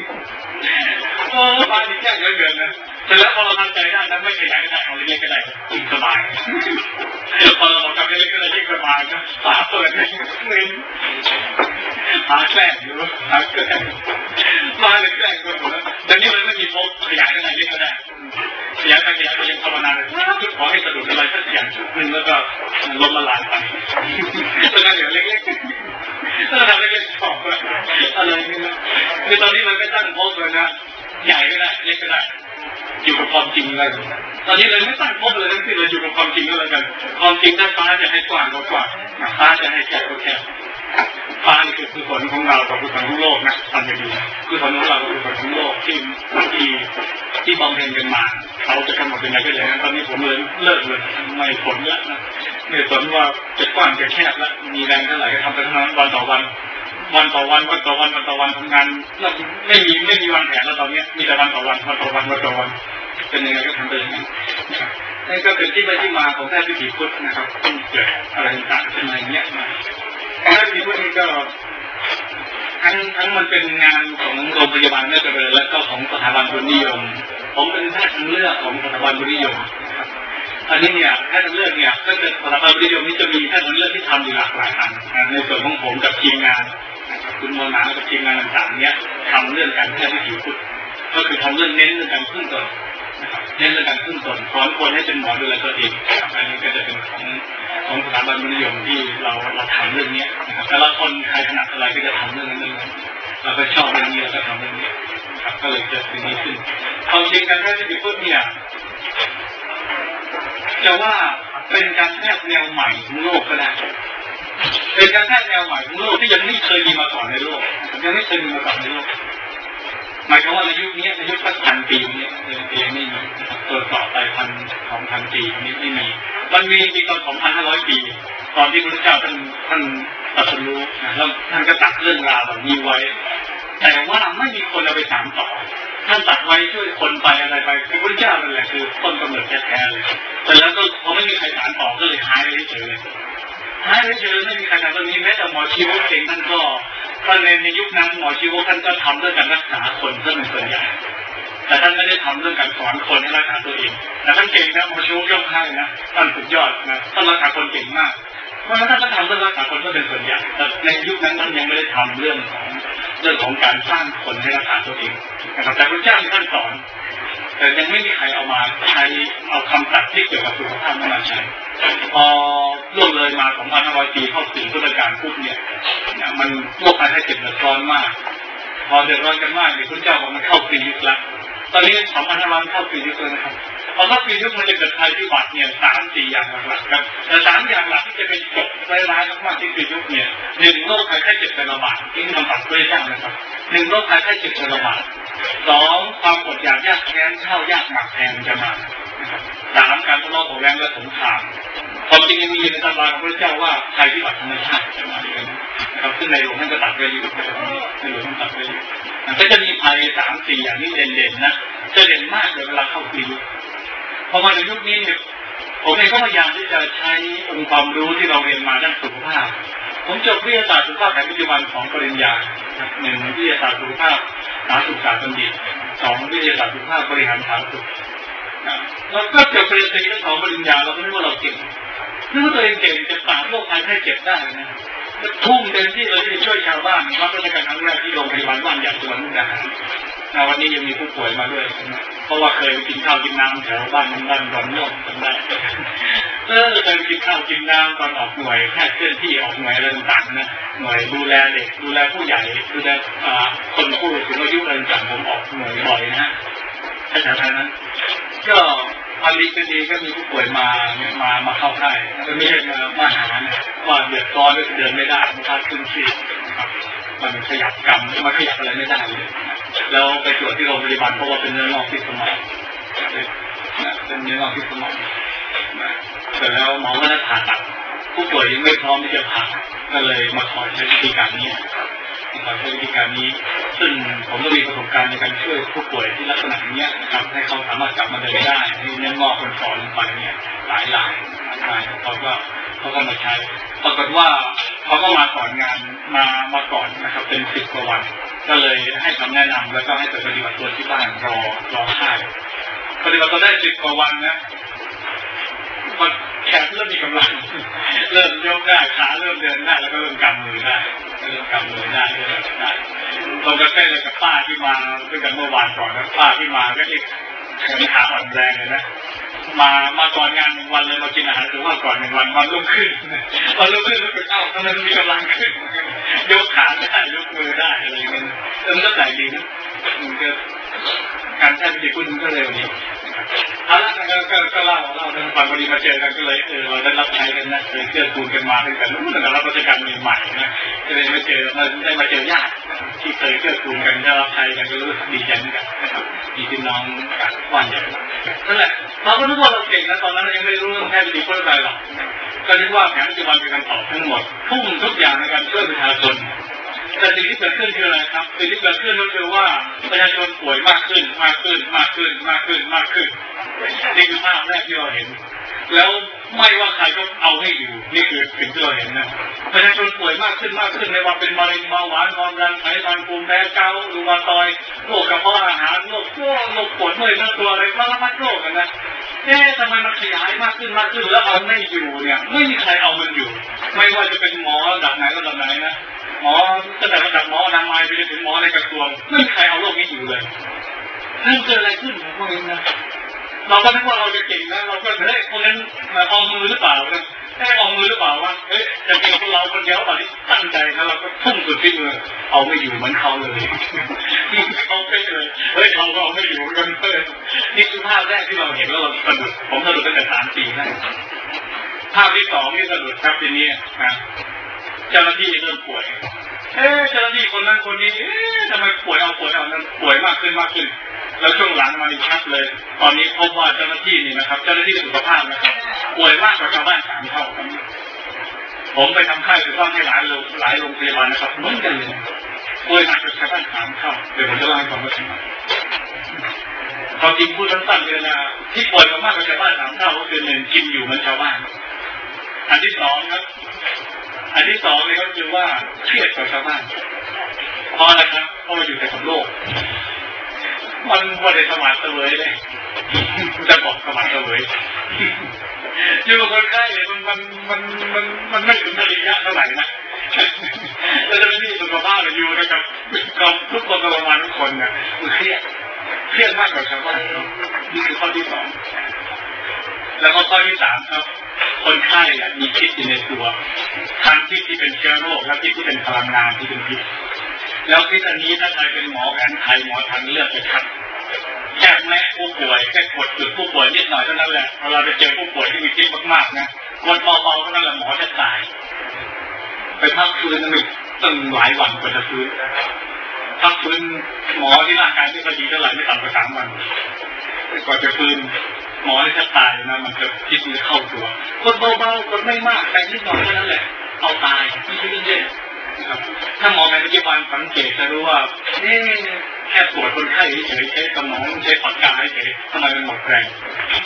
ฟ้าที่แค่เกินนะแต่แล้วพอเราทำใจได้แล้วไม่ขยายก็ได้เอาเล็กก็ได้ยิ่งสบายพอเราทำเล็กก็ได้ยิ่งสบายก็ฟ้าเปิดเลยหาแกล้งอยู่หาแกล้งมาเลยแกล้งคนหมดแล้วแต่นี่มันไม่มีพบขยายอะไรเล็กก็ได้ขยายไปยังภาวนาเลยคือขอให้สะดุดอะไรสักอย่างหนึ่งแล้วก็ล้มละลายไปเพราะงั้นเดี๋ยวเล็กๆถ้าทำเล็กๆชอบอะไรนี่นะคือตอนนี้มันไม่ตั้งพบเลยนะใหญ่ก็ได้เล็กก็ได้อยู่กับความจริงเลยตอนนี้เลยไม่ตั้งพบเลยทั้งสิ้นเลยอยู่กับความจริงก็แล้วกันความจริงถ้าฟ้าจะให้กว้างก็กว้างฟ้าจะให้แคบก็แคบฟ้านี่คือผลของเรากับผลของโลกนะฟังให้ดีคือผลของเรากับผลของโลกที่บำเพ็ญกันมาเขาจะกำหนดเป็นอะไรก็อย่างนั้นตอนนี้ผมเลยเลิกเลยไม่ผลแล้วนะไม่ผลว่าจะกว้างจะแคบแล้วมีแรงเท่าไหร่ก็ทำไปเท่านั้นวันต่อวันทำงานแล้วไม่มีวันแผนแล้วตอนนี้มีแต่วันต่อวันเป็นยังไงก็ทำไปอย่างนั้นนั่นก็เป็นที่ไปที่มาของแพทย์วิถีพุทธนะครับต้องเกิดอะไรต่างๆขึ้นมาอย่างเงี้ยมาแพทย์วิถีพุทธนี่ก็ทั้งมันเป็นงานของโรงพยาบาลแม่เจริญและก็ของสถาบันบุญนิยมผมเป็นแพทย์ทางเลือกของสถาบันบุญนิยมอันนี้เนี่ยแพทย์ทางเลือกเนี่ยก็จะสถาบันบุญนิยมนี้จะมีแพทย์ทางเลือกที่ทำอยู่หลากหลายอันในส่วนของผมกับทีมงานคุณมนากับทีมงานต่างๆเนี่ยทำเรื่องการแพทย์วิถีพุทธก็คือทำเรื่องเน้นเรื่องการพึ่งตนเน้นเรื่องการพึ่งตนสอนคนให้เป็นหมอดูแลตัวเองอันนี้ก็จะเป็นของสถาบันบุญนิยมที่เราทำเรื่องนี้นะครับแต่ละคนใครถนัดอะไรก็จะทำเรื่องนั้นเราก็ชอบเรื่องนี้เราก็ทำเรื่องนี้ครับก็เลยเกิดสิ่งนี้ขึ้นความจริงการแพทย์วิถีพุทธเนี่ยจะว่าเป็นการแพทย์แนวใหม่ของโลกก็ได้เป็นการแพทย์แนวใหม่ของโลกที่ยังไม่เคยมีมาก่อนในโลกยังไม่เคยมีมาก่อนในโลกหมายความว่าในยุคนี้ในยุค1,000 ปีนี้ยังไม่มีตรวจสอบไป2,000 ปีนี้ไม่มีมันมีจริงตอน 2,500 ปีตอนที่พระเจ้าท่านตรัสรู้แล้วท่านก็ตัดเรื่องราวแบบนี้ไว้แต่ว่าไม่มีคนเอาไปสานต่อท่านตัดไว้ช่วยคนไปอะไรไปคือพระเจ้านั่นแหละคือต้นกำเนิดแท้ๆเลยแต่แล้วก็พอไม่มีใครสานต่อก็เลยหายไปเฉยเลยไม่มีใครทำเรื่องนี้แม้แต่หมอชีวกเองท่านก็ในยุคนั้นหมอชีวกท่านก็ทำเรื่องการรักษาคนเพื่อเป็นส่วนใหญ่แต่ท่านไม่ได้ทำเรื่องการสอนคนให้รักษาตัวเองแต่ท่านเก่งนะหมอชีวกยกให้นะท่านสุดยอดนะท่านรักษาคนเก่งมากเพราะฉะนั้นท่านก็ทำเรื่องรักษาคนเพื่อเป็นส่วนใหญ่แต่ในยุคนั้นท่านยังไม่ได้ทำเรื่องของการสร้างคนให้รักษาตัวเองนะครับแต่พระเจ้าท่านสอนแต่ยังไม่มีใครเอามาใช้เอาคำตัดที่เกี่ยวกับสุขภาพมาใช้พอล่วงเลยมา 2,500 ปีเข้าถึงพุทธกาลปุ๊บเนี่ยมันโรคภัยไข้เจ็บเดือดร้อนมากพอเดือดร้อนกันมากเนี่ยพระเจ้าบอกมันเข้าปียุคละตอนนี้ 2,500 เข้าปียุคเลยนะครับพอเข้าปียุคมันจะเกิดภัยพิบัติเนี่ย 3-4 อย่างหลักๆครับแต่3อย่างหลักที่จะเป็นจุดร้ายๆมากๆที่ปียุคเนี่ย1โรคภัยไข้เจ็บระบาดที่ทำตัดด้วยยากนะครับ1โรคภัยไข้เจ็บระบาด2ความอดอยากยากแค้นข้าวยากหมากแพงจะมา3การทะเลาะเบาะแว้งและสงครามความจริงยังมีในตำราของพระเจ้าว่าภัยพิบัติธรรมชาติจะมาด้วยนะครับซึ่งในหลวงท่านก็ตัดไว้อยู่ในหลวงท่านตัดไว้อยู่ก็จะมีภัย 3-4 อย่างนี้เด่นๆนะจะเด่นมากเลยเวลาเข้าปียุคพอมาในยุคนี้เนี่ยผมเองก็พยายามที่จะใช้องค์ความรู้ที่เราเรียนมาด้านสุขภาพผมจบวิทยาศาสตร์สุขภาพแผนปัจจุบันของปริญญา1วิทยาศาสตร์สุขภาพสาธารณสุขศาสตร์บัณฑิต2วิทยาศาสตร์สุขภาพบริหารสาธารณสุขแล้วก็จบปริญญาทั้ง2ปริญญาเราก็นึกว่าเราเก่งนึกว่าตัวเองเก่งจะปราบโรคภัยไข้เจ็บได้นะทุ่มเต็มที่เลยที่ช่วยชาวบ้านรับราชการครั้งแรกที่โรงพยาบาลบ้านใหญ่จังหวัดมุกดาหารวันนี้ยังมีผู้ป่วยมาด้วยเพราะว่าเคยกินข้าวกินน้ำแถวบ้านดอนโล่งจำได้เคยกินข้าวกินน้ำตอนออกหน่วยแพทย์เคลื่อนที่ออกหน่วยอะไรต่างๆนะหน่วยดูแลเด็กดูแลผู้ใหญ่ดูแลคนผู้สูงอายุอะไรต่างๆผมออกหน่วยบ่อยนะแถวนั้นก็อันนี้ก็ดีก็มีผู้ป่วยมาเข้าค่ายไม่ใช่มาหาว่าเดือดร้อนเดินไม่ได้มาขึ้นที่มันขยับกำมาขยับอะไรไม่ได้เลยแล้วไปตรวจที่โรงพยาบาลเพราะว่าเป็นเนื้องอกที่สมองเป็นเนื้องอกที่สมองแต่แล้วหมอก็ได้ผ่าตัดผู้ป่วยยังไม่พร้อมที่จะผ่าก็เลยมาขอใช้วิธีการนี้ขอใช้วิธีการนี้ซึ่งผมก็มีประสบการณ์ในการช่วยผู้ป่วยที่ลักษณะนี้นะครับให้เขาสามารถกลับมาเดินได้ให้เนื้องอกมันฝ่อลงไปเนี่ยหลายเขาก็มาใช้ปรากฏว่าเขาก็มาก่อนงานมาก่อนนะครับเป็น10 กว่าวันก็เลยให้คำแนะนำแล้วก็ให้ไปปฏิบัติตัวที่บ้านรอค่ายปฏิบัติตัวได้10 กว่าวันนะแขนเริ่มมีกำลังเริ่มยกได้ขาเริ่มเดินได้แล้วก็เริ่มกำมือได้ตรงกันใกล้เลยกับป้าที่มาด้วยกันเมื่อวานก่อนนะป้าที่มาก็เอกแขนขาอ่อนแรงเลยนะมาก่อนงาน1 วันเลยมากินอาหารหรือว่าก่อน1 วันวันรุ่งขึ้นแล้วไปเอ้าทำไมมันมีกำลังขึ้นยกขาได้ยกมือได้อะไรอย่างเงี้ยมันก็แต่ดีนะมันก็การใช้วิธีพูดมันก็เร็วดีเอาละก็เล่าทางฝั่งพอดีมาเจอกันก็เลยเราได้รับใช้กันนะเลยเกื้อกูลกันมาด้วยกันนู้นแต่เราราชการใหม่ๆนะก็เลยมาเจอได้มาเจอญาติที่เคยเกื้อกูลกันได้รับใช้กันก็รู้สึกดีใจเหมือนกันนะครับมีพี่น้องกันวันใหญ่นั่นแหละเราก็นึกว่าเราเก่งนะตอนนั้นยังไม่รู้เรื่องแพทย์วิธีพูดอะไรหรอกก็นึกว่าแผนปัจจุบันเป็นคำตอบทั้งหมดทุ่มทุกอย่างในการช่วยประชาชนแต่สิ่งที่เกิดขึ้นคืออะไรครับสิ่งที่เกิดขึ้นก็คือว่าประชาชนป่วยมากขึ้นนี่คือภาพแรกที่เราเห็นแล้วไม่ว่าใครก็เอาให้อยู่นี่คือสิ่งที่เราเห็นนะประชาชนป่วยมากขึ้นไม่ว่าเป็นมะเร็งเบาหวานความดันไขมันภูมิแพ้เกาต์รูมาตอยด์โรคกระเพาะอาหารโรคปวดเมื่อยทั้งตัวอะไรสารพัดโรคกันนะทำไมมันขยายมากขึ้นแล้วเอาไม่อยู่เนี่ยไม่มีใครเอามันอยู่ไม่ว่าจะเป็นหมอระดับไหนนะหมอตั้งแต่ระดับหมออนามัยไปจนถึงหมอในกระทรวงไม่มีใครเอาโรคนี้อยู่เลยนั่นเกิดอะไรขึ้นพวกนี้นะเราก็นึกว่าเราจะเก่งนะเราก็พวกนั้นเอามือหรือเปล่าเอามือหรือเปล่าวะจะเป็นคนเราคนเดียวตอนนี้ตั้งใจนะเราก็ทุ่มสุดที่มือเอาไม่อยู่เหมือนเขาเลยเขาไปเลยเขาก็เอาไม่อยู่กันเลยนี่คือภาพแรกที่เราเห็นแล้วเราสะดุดผมสะดุดตั้งแต่3 ปีนะภาพที่2นี่สะดุดครับทีนี้นะเจ้าหน้าที่เริ่มป่วยเจ้าหน้าที่คนนั้นคนนี้ทำไมป่วยนั้นป่วยมากขึ้นแล้วช่วงหลังมาอีกชัดเลยตอนนี้พบว่าเจ้าหน้าที่นี่นะครับเจ้าหน้าที่สุขภาพนะครับป่วยมากกว่าชาวบ้าน3 เท่าผมไปทำค่ายสุขภาพให้หลายโรงพยาบาลนะครับเหมือนกันเลยป่วยมากกว่าชาวบ้าน3 เท่าเดี๋ยวผมจะเล่าให้ฟังว่าทำไมความจริงพูดสั้นๆเลยนะที่ป่วยมากกว่าชาวบ้าน3 เท่าก็คือ1กินอยู่เหมือนชาวบ้านอันที่2ครับอันที่2เลยก็คือว่าเครียดกว่าชาวบ้านเพราะอะไรครับเพราะเราอยู่ในสังคมโลกมันว่าได้สมาร์ทเวยเลยจะบอกสมาร์ทเวยอยู่กับคนไข้เลยมันไม่ถึงระยะเท่าไหร่นะแล้วจะไม่มีสุขภาพเลยอยู่นะครับทุกคนประมาณทุกคนเนี่ยมันเครียดมากกว่าชาวบ้านนี่คือข้อที่2แล้วก็ข้อที่3ครับคนไข้มีพิษอยู่ในตัวทั้งพิษที่เป็นเชื้อโรคและพิษที่เป็นพลังงานที่เป็นพิษแล้วพิษอันนี้ถ้าใครเป็นหมอแผนไทยหมอทางเลือกจะคัดแค่แม่ผู้ป่วยแค่กดจุดผู้ป่วยนิดหน่อยเท่านั้นแหละเราไปเจอผู้ป่วยที่มีพิษมากๆนะกดเบาๆเท่านั้นแหละหมอจะตายไปพักฟื้นตั้งหลายวันกว่าจะฟื้นพักฟื้นหมอที่ร่างกายไม่ค่อยดีเท่าไหร่ไม่ต่ำกว่า3 วันกว่าจะฟื้นหมอที่จะตายนะมันจะพิษมันเข้าตัวกดเบาๆกดไม่มากแต่นิดหน่อยเท่านั้นแหละเอาตายไม่ใช่เรื่องเล่นนะครับถ้าหมอในปัจจุบันสังเกตจะรู้ว่าแค่ตรวจคนไข้เฉยใช้สมองใช้ปากกาเฉยทำไมมันหมดแรง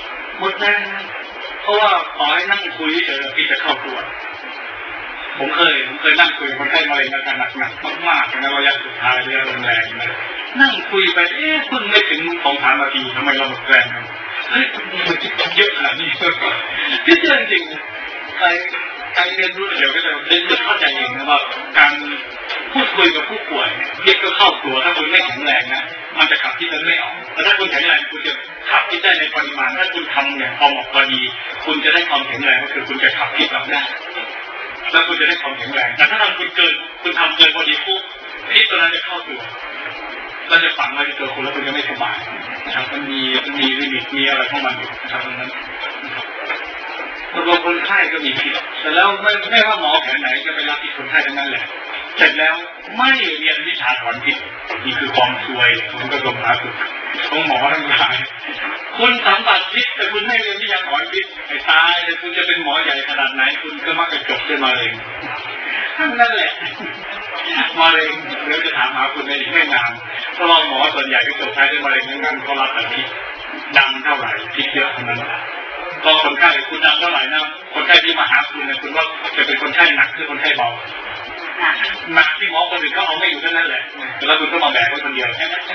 เพราะว่าขอให้นั่งคุยเฉยที่จะเข้าตัวผมเคยนั่งคุยคนไข้มะเร็งอาการหนักมากๆในระยะสุดท้ายระยะแรงนะนั่งคุยไปเพิ่งไม่ถึง2-3 นาทีทำไมเราหมดแรงมันเยอะขนาดนี้ที่เจอจริงใครเรียนรู้เดี๋ยวก็จะเรียนรู้เข้าใจเองนะว่าการพูดคุยกับผู้ป่วยพิษก็เข้าตัวถ้าคุณไม่แข็งแรงนะมันจะขับพิษนั้นไม่ออกแต่ถ้าคุณแข็งแรงคุณจะขับพิษได้ในปริมาณถ้าคุณทำอย่างพอเหมาะพอดีคุณจะได้ความแข็งแรงก็คือคุณจะขับพิษออกได้แล้วคุณจะได้ความแข็งแรงแต่ถ้าคุณทำเกินพอดีปุ๊บพิษตัวนั้นจะเข้าตัวเราจะฝังไว้ในตัวคุณแล้วคุณจะไม่สบายนะครับมันมีลิมิตมีอะไรของมันอยู่นะครับดังนั้นตัวคนไข้ก็มีผิดแต่แล้วไม่ว่าหมอแผนไหนจะไปรับผิดคนไข้ทั้งนั้นแหละเสร็จแล้วไม่เรียนวิชาถอนพิษนี่คือความซวยของกระทรวงสาธารณสุขของหมอทั้งหลายคุณสัมผัสพิษแต่คุณไม่เรียนวิชาถอนพิษไอ้ตายคุณจะเป็นหมอใหญ่ขนาดไหนคุณก็มักจะจบด้วยมะเร็งนั่นแหละมะเร็งเดี๋ยวจะถามหาคุณในอีกไม่นานเพราะว่าหมอส่วนใหญ่ก็จบท้ายด้วยมะเร็งทั้งนั้นเพราะรับแต่พิษดังเท่าไหร่พิษเยอะเท่านั้นก็คนไข้คุณดังเท่าไหร่นะคนไข้ที่มาหาคุณเนี่ยคุณว่าจะเป็นคนไข้หนักหรือคนไข้เบาหนักที่หมอคนอื่นก็เอาไม่อยู่เท่านั้นแหละแล้วคุณก็มาแบกไว้คนเดียวแค่นั้น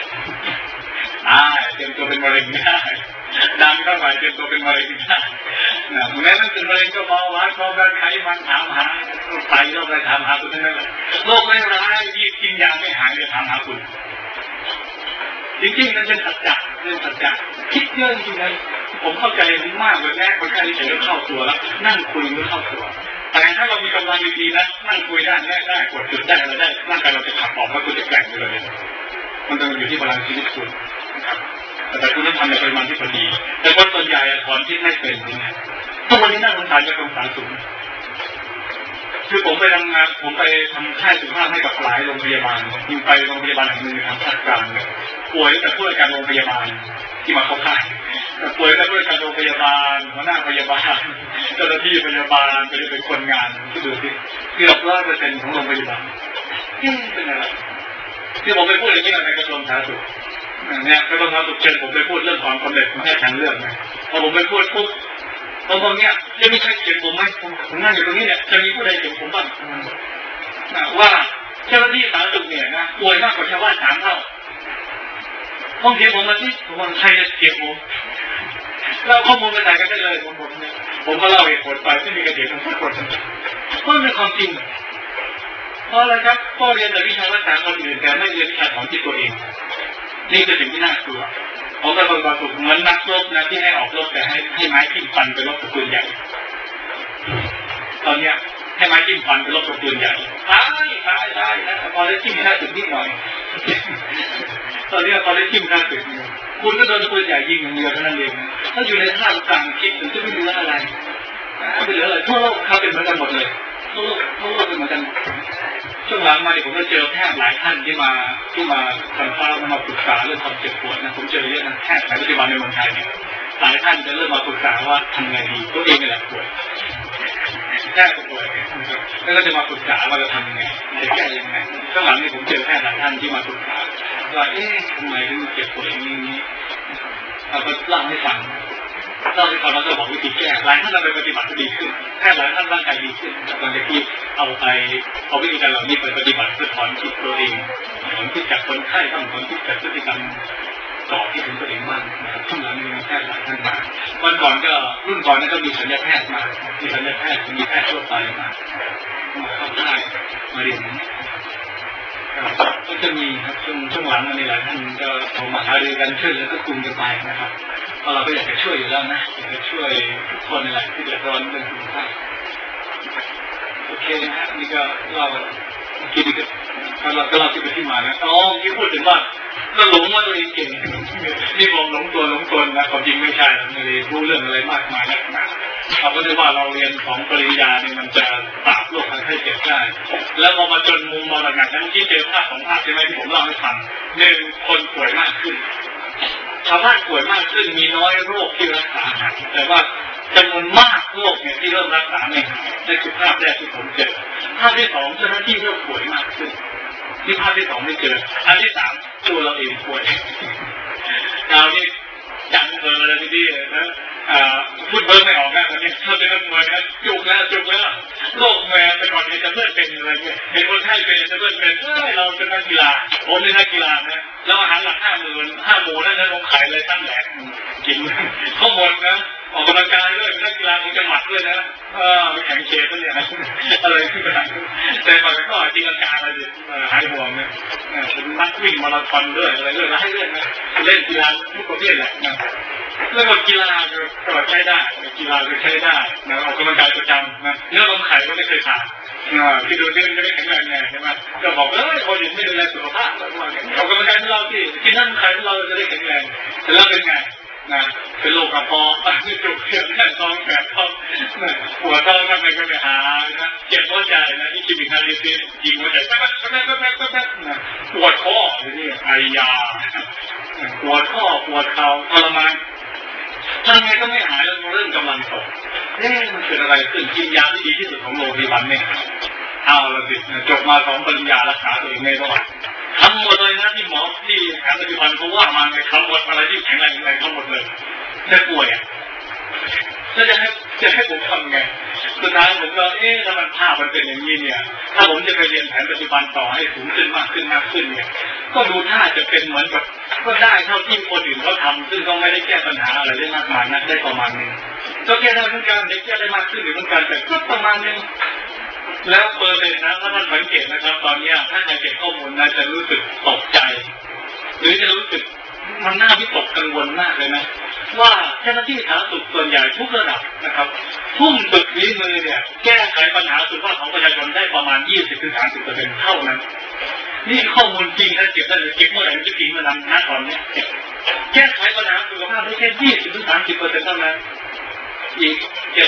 เตรียมตัวเป็นมะเร็งได้ดังเท่าไหร่เตรียมตัวเป็นมะเร็งได้แม้นั่นเป็นมะเร็งก็เบาหวานความดันไขมันถามหาไตโรคอะไรถามหาคุณทั้งนั้นแหละโรคไม่ร้ายยิ่งกินยาไม่หายจะถามหาคุณจริงๆนั่นเป็นสัจจะคิดเยอะจริงๆผมเข้าใจมากเลยแรกคนไข้ที่จะเข้าตัวแล้วนั่งคุยไม่เข้าตัวแต่ถ้าเรามีกำลังดีๆนะนั่งคุยได้กดจุดได้อะไรได้ร่างกายเราจะขับออกแล้วคุณจะแกร่งไปเลยมันต้องอยู่ที่พลังชีวิตคุณนะครับแต่คุณต้องทำในปริมาณที่พอดีแต่คนส่วนใหญ่ถอนพิษไม่เป็นทุกวันนี้น่าสงสารจะสงสารสูงคือผมไปทำงานผมไปทำค่ายสุขภาพให้กับหลายโรงพยาบาลยิ่งไปโรงพยาบาลแห่งหนึ่งทางภาคกลางป่วยแต่ผู้จัดการโรงพยาบาลที่มาเข้าค่ายป่วยแต่ผู้จัดการโรงพยาบาลหัวหน้าพยาบาลเจ้าหน้าที่พยาบาลเป็นคนงานที่ดูสิเกือบ100%ของโรงพยาบาลเป็นอะไรที่ผมไปพูดอย่างนี้ในกระทรวงสาธารณสุขเนี่ยกระทรวงสาธารณสุขเชิญผมไปพูดเรื่องความสำเร็จมาแค่ทางเรื่องไงพอผมไปพูดปุ๊บตรงนี้จะมีใครเขียนผมไหมผมนั่งอยู่ตรงนี้เนี่ยจะมีผู้ใดเขียนผมบ้างว่าเจ้าหน้าที่สาธารณสุขเนี่ยนะป่วยมากกว่าชาวบ้าน3 เท่าต้องเขียนผมมาสิผมว่าใครจะเขียนผมเราข้อมูลไปไหนกันได้เลยผมก็เล่าเหตุผลไปไม่มีกระเดียดทั้งสักคนเพราะเป็นความจริงเพราะอะไรครับก็เรียนแต่วิชารักษาคนอื่นแต่ไม่เรียนวิชาถอนพิษตัวเองนี่คือสิ่งที่น่ากลัวผมเป็นคนประสบเหมือนนักรบนะที่ให้ออกรบแต่ให้ไม้ทิ่มฟันไปรบกับปืนใหญ่ตอนเนี้ยให้ไม้ทิ่มฟันไปรบกับปืนใหญ่ตายนะพอได้ทิ่มแค่ถึงนิดหน่อยตอนนี้พอได้ทิ่มแค่ถึงคุณก็โดนปืนใหญ่ยิงอย่างเดียวเท่านั้นเองถ้าอยู่ในท่ามกลางคิดถึงจะไม่เหลืออะไรไม่เหลืออะไรทั่วโลกเขาเป็นเหมือนกันหมดเลยทั่วโลกเป็นเหมือนกันช่วงหลังมาผมก็เจอแพทย์หลายท่านที่มาทำข้าวมาปรึกษาเรื่องความเจ็บปวดนะผมเจอเยอะนะแพทย์ในปัจจุบันในเมืองไทยเนี่ยหลายท่านจะเริ่มมาปรึกษาว่าทำไงดีตัวเองนี่แหละป่วยแพทย์ป่วยแล้วก็จะมาปรึกษาว่าจะทำยังไงจะแก้ยังไงช่วงหลังนี้ผมเจอแพทย์หลายท่านที่มาปรึกษาว่าทำไมถึงเจ็บปวดอย่างนี้เราก็เล่าให้ฟังเราจะบอกวิธีแก้หลายท่านเราไปปฏิบัติดีขึ้นแค่หลายท่านร่างกายดีขึ้นตอนที่เอาวิธีการเหล่านี้ไปปฏิบัติเพื่อถอนพิษตัวเองถอนพิษจากคนไข้ต้องถอนพิษจากพฤติกรรมต่อที่ถึงตัวเองมากนะครับช่วงหลังมีแพทย์หลายท่านมาวันก่อนก็รุ่นก่อนนั้นก็มีศัลยแพทย์มามีศัลยแพทย์มีแพทย์ทั่วไปมาเข้าค่ายมาเรียนก็จะมีครับช่วงหลังมันมีหลายท่านก็โทรมาหารือกันช่วยแล้วก็กลุ่มกันไปนะครับเพราะเราก็อยากจะช่วยอยู่แล้วนะอยากจะช่วยทุกคนนี่แหละที่เดือดร้อนเรื่องสุขภาพโอเคนะฮะนี่ก็เราคิดก็เราคิดไปที่มานะที่พูดถึงว่าก็หลงว่าตัวเองเก่งนี่ผมหลงตัวหลงตนนะความจริงไม่ใช่ไม่ได้รู้เรื่องอะไรมากมายนะเราก็ได้ว่าเราเรียนของปริญญาเนี่ยมันจะปราบโรคภัยไข้เจ็บได้แล้วพอมาจนมุมมองหนักนั้นที่เจอภาพของภาพใช่ไหมที่ผมเล่าให้ฟัง1 คนป่วยมากขึ้นชาวบ้านป่วยมากขึ้นมีน้อยโรคที่รักษาแต่ว่าจำนวนมากโรคเนี่ยที่เริ่มรักษาเนี่ยนั่นคือภาพแรกที่ผมเจอภาพที่2เจ้าหน้าที่เริ่มป่วยมากขึ้นที่ภาพที่2ไม่เจออันที่3ตัวเราเองป่วยเรานี่จังเลยทีนี้นะพูดเบิร์ไม่ออกนะตอนนี้ถ้าเป็นนักมวยนะจุกแล้วโรคแม่ไปก่อนจะเพื่อนเป็นอะไรเนี่ยเห็นคนไข้เป็นจะเพื่อนเป็นเราเป็นนักกีฬาผมเป็นนักกีฬานะแล้วอาหารหลัก50,000 5 หมู่นั่นผมขายเลยตั้งแหลกกินข้าวหมดนะออกกำลังกายด้วยนักกีฬาของจังหวัดด้วยนะไปแข่งเขตเนี่ยอะไรขึ้นไปแต่ก่อนก็จริงจังการอะไรหายห่วงเนี่ยเป็นนักวิ่งมาราธอนด้วยอะไรด้วยให้เล่นนะเล่นกีฬาทุกประเภทแหละแล้วก็กีฬาก็ใช้ได้กีฬาก็ใช้ได้นะออกกำลังกายประจำนะเนื้อลมไข่ก็ไม่เคยขาดที่ดูนี่มันจะไม่แข็งแรงไงใช่ไหมก็บอกคนอื่นไม่ดูแลสุขภาพเราก็ไม่ใช่เราที่กินนั่นใครเราจะได้แข็งแรงแต่แล้วเป็นไงนะเป็นโรคกระเพาะจุกเสียดแน่นท้องแสบท้องปวดท้องทำไมก็ไปหานะเจ็บหัวใจนะที่คิดถึงการรีซียิงหัวใจแป๊บปวดคอนี่ไอยาปวดข้อปวดเข่าทรมานทำไงก็ไม่หายแล้วเริ่มกำลังตกมันเกิดอะไรขึ้นกินยาที่ดีที่สุดของโรงพยาบาลไม่หายเอาละสิจบมา2 ปริญญารักษาตัวเองไม่รอดทั้งหมดเลยนะที่หมอที่แพทย์ปัจจุบันเขาว่ามาในทั้งหมดอะไรที่แข็งแรงอะไรทั้งหมดเลยจะป่วยแล้วจะให้ผมทำไงสุดท้ายผมก็ถ้ามันภาพมันเป็นอย่างนี้เนี่ยถ้าผมจะไปเรียนแผนปัจจุบันต่อให้สูงขึ้นมากขึ้นเนี่ยก็ดูท่าจะเป็นเหมือนกับก็ได้เท่าที่คนอื่นเขาทำซึ่งก็ไม่ได้แก้ปัญหาอะไรได้มากมายนะได้ประมาณนึงก็แก้ได้เหมือนกันได้แก้ได้มากขึ้นหรือเหมือนกันแต่ก็ประมาณนึงแล้วเปอร์เซ็นต์นะถ้าท่านสังเกตนะครับตอนนี้ถ้าใครเก็บข้อมูลนะจะรู้สึกตกใจหรือจะรู้สึกมันน่าวิตกกังวลมากเลยนะว่าเจ้าหน้าที่สาธารณสุขส่วนใหญ่ทุกระดับนะครับทุ่มสุดฝีมือเนี่ยแก้ไขปัญหาสุขภาพของประชาชนได้ประมาณ 20-30% เท่านั้นนี่ข้อมูลจริงถ้าเก็บได้เก็บเมื่อไหร่มันจะจริงเมื่อนั้นนะตอนนี้แก้ไขปัญหาสุขภาพได้แค่ 20-30% เท่านั้นอีก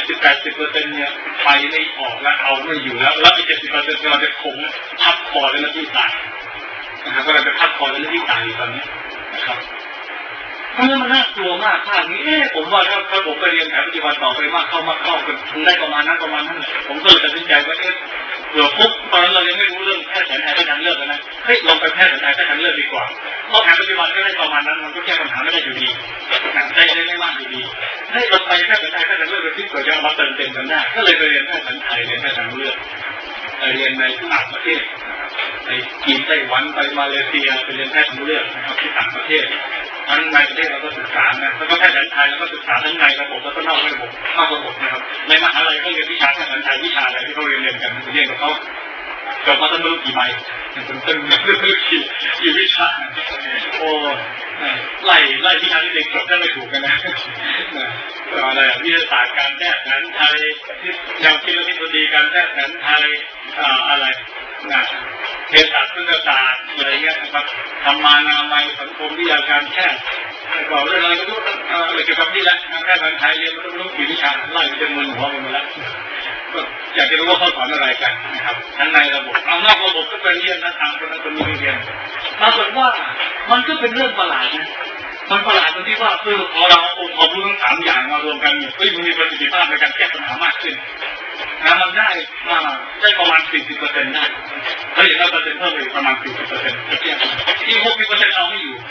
70-80% เนี่ยไปไม่ออกแล้วเอาไม่อยู่แล้วอีก 70% เราจะคงพับคอในหน้าที่ตายนะครับก็เราจะพับคอในหน้าที่ตายตอนนี้นะครับเพราะมันน่ากลัวมากภาพนี้ผมว่าถ้าผมไปเรียนแผนปฏิบัติต่อไปมากเข้าถึงได้ประมาณนั้นผมก็เลยตัดสินใจว่าเผื่อปุ๊บตอนนั้นเรายังไม่รู้เรื่องแพทย์แผนไทยแพทย์ทางเลือกนะลองไปแพทย์แผนไทยแพทย์ทางเลือกดีกว่าเพราะแผนปฏิบัติก็ได้ประมาณนั้นมันก็แก้ปัญหาไม่ได้อยู่ดีได้ไม่มากอยู่ดีเราไปแพทย์แผนไทยแพทย์ทางเลือกโดยที่เกิดจะมาเติมเต็มกันได้ก็เลยไปเรียนแพทย์แผนไทยเรียนแพทย์ทางเลือกเรียนในต่างประเทศในจีนไต้หวันไปมาเลเซียไปเรียนแพทย์ทางเลือกนะครับที่ต่างประเทศทั้งในประเทศเราก็ศึกษานะแล้วก็แพทย์แผนไทยเราก็ศึกษาทั้งในระบบแล้วก็นอกระบบนะครับในมหาลัยก็เรียนวิชาแพทย์แผนไทยวิชาอะไรที่เขาเรียนกันเรียนกับเขาจบมาตั้งกี่ใบตั้งกี่วิชาโอ้ไล่วิชาที่เด็กจบได้ไม่ถูกกันนะอะไรวิทยาศาสตร์การแพทย์แผนไทยแนวคิดและทฤษฎีการแพทย์แผนไทยอะไรเภสัชศาสตร์อะไรเงี้ยนะครับธรรมานามัยสังคมวิทยาการแพทย์บอกเรื่องอะไรก็รู้อะไรเกี่ยวกับนี่แหละแพทย์แผนไทยเรียนมันต้องรู้กี่วิชาไล่จนมึนหัวไปหมดแล้วอยากจะรู้ว่าเขาสอนอะไรกันนะครับทั้งในระบบเอานอกระบบก็ไปเรียนนะทางคนนั้นคนนี้เรียนปรากฏว่ามันก็เป็นเรื่องประหลาดนะมันประหลาดตรงที่ว่าพอเราองค์ความรู้ทั้ง3อย่างมารวมกันเนี่ยมันมีประสิทธิภาพในการแก้ปัญหามากขึ้นมันได้ประมาณ 40% ได้ถ้าอย่างนั้นเปอร์เซ็นต์เพิ่มอีกประมาณ 40% จะแก้อีก 60% เอาไม่อยู่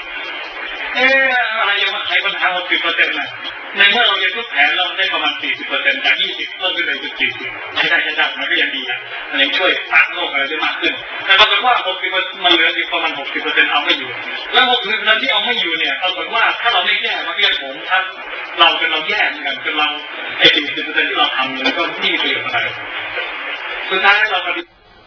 อะไรยังมาไขปัญหา 60% นะในเมื่อเราเรียนทุกแผนเราได้ประมาณ 40% จาก 20 เพิ่มขึ้นไปเป็น 40 ใช่มันก็ยังดีนะมันยังช่วยสร้างโลกอะไรได้มากขึ้นแต่ปรากฏว่า 60% มันเหลืออีกประมาณ 60% เอาไม่อยู่แล้ว 60% ที่เอาไม่อยู่เนี่ยปรากฏว่าถ้าเราไม่แก้มันก็ยังผมถ้าเราแย่เหมือนกันจนเราไอ้ 40% ที่เราทำมันก็ไม่มีประโยชน์อะไรสุดท้ายเราปฏิ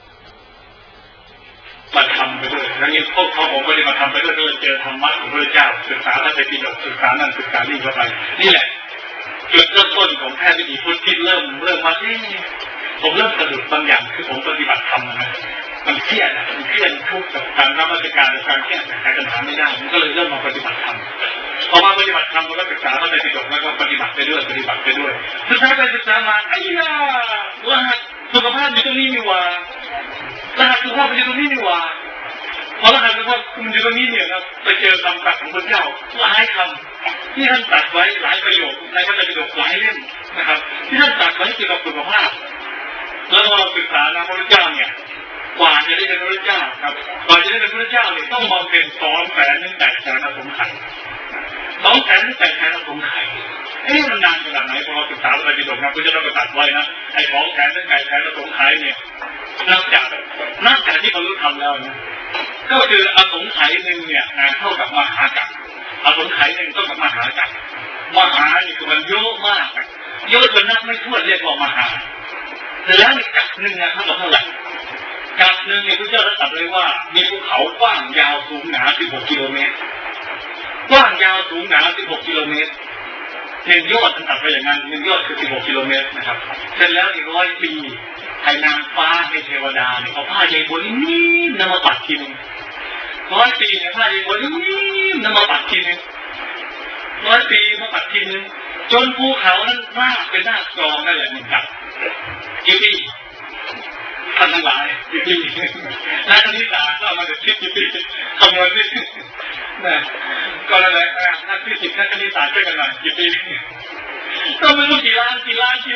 บัติธรรมไปด้วยแล้วนี่พวกเขาผมปฏิบัติธรรมไปด้วยก็เลยเจอธรรมะของพระเจ้าศึกษาพระไตรปิฎกศึกษานั่นศึกษานี่เข้าไปนี่แหละจุดเริ่มต้นของแพทย์วิถีพุทธที่เริ่มมาผมเริ่มสะดุดบางอย่างคือผมปฏิบัติธรรมนะมันเครียดทุกข์กับการรับราชการกับการแก้ไขปัญหาไม่ได้มันก็เลยเริ่มมาปฏิบัติธรรมพอมาปฏิบัติธรรมก็ศึกษาพระไตรปิฎกแล้วก็ปฏิบัติไปด้วยสุดท้ายไปศึกษามาว่าสุขภาพอยู่ตรงนี้นี่ว่ารหัสสุขภาพอยู่ตรงนี้นี่ว่าพอรหัสสุขภาพอยู่ตรงนี้เนี่ยครับไปเจอคำตรัสของพระเจ้าหลายคำที่ท่านตรัสไว้หลายประโยคในพระไตรปิฎกหลายเล่มนะครับที่ท่านตรัสไว้เกี่ยวกับสุขภาพแล้วเราศึกษานะพระเจ้าเนี่ยกว่าจะได้เป็นพระเจ้าครับกว่าจะได้เป็นพระเจ้าเนี่ยต้องมองเป็น200,000 อสงไขย200,000 อสงไขยมันนานขนาดไหนพอเราศึกษาพระไตรปิฎกนะพระเจ้าก็ตรัสไว้นะไอ้200,000 อสงไขยเนี่ยนอกจากที่เขารู้ทำแล้วนะก็คืออสงไขยหนึ่งเนี่ยเท่ากับมหากัปอสงไขยหนึ่งเท่ากับมหากัปมหานี่คือมันเยอะมากเยอะจนนับไม่ถ้วนเรียกว่ามหาแล้วกัปหนึ่งเท่ากับเท่าไหร่กัปหนึ่งเนี่ยพระเจ้าตรัสเลยว่ามีภูเขากว้างยาวสูงหนา16 กิโลเมตรกว้างยาวสูงหนา16 กิโลเมตร1 ยอดท่านตรัสไปอย่างนั้น1 ยอดคือ16 กิโลเมตรนะครับเสร็จแล้วอีก100 ปีให้นางฟ้าให้เทวดาเนี่ยเอาผ้าใยบัวนิ่มๆนำมาปัดทีนึง100 ปีเนี่ยผ้าใยบัวนิ่มๆนำมาปัดทีนึง100 ปีมาปัดทีนึงจนภูเขานั้นราบเป็นหน้ากรองนั่นแหละเหมือนกันกี่ปีท่านทั้งหลายกี่ปีนักคณิตศาสตร์ก็มาจากคิดกี่ปีคำนวณสินะก็นั่นแหละนักฟิสิกส์นักคณิตศาสตร์ช่วยกันหน่อยกี่ปีก็ไม่รู้กี่ล้านปีนะมี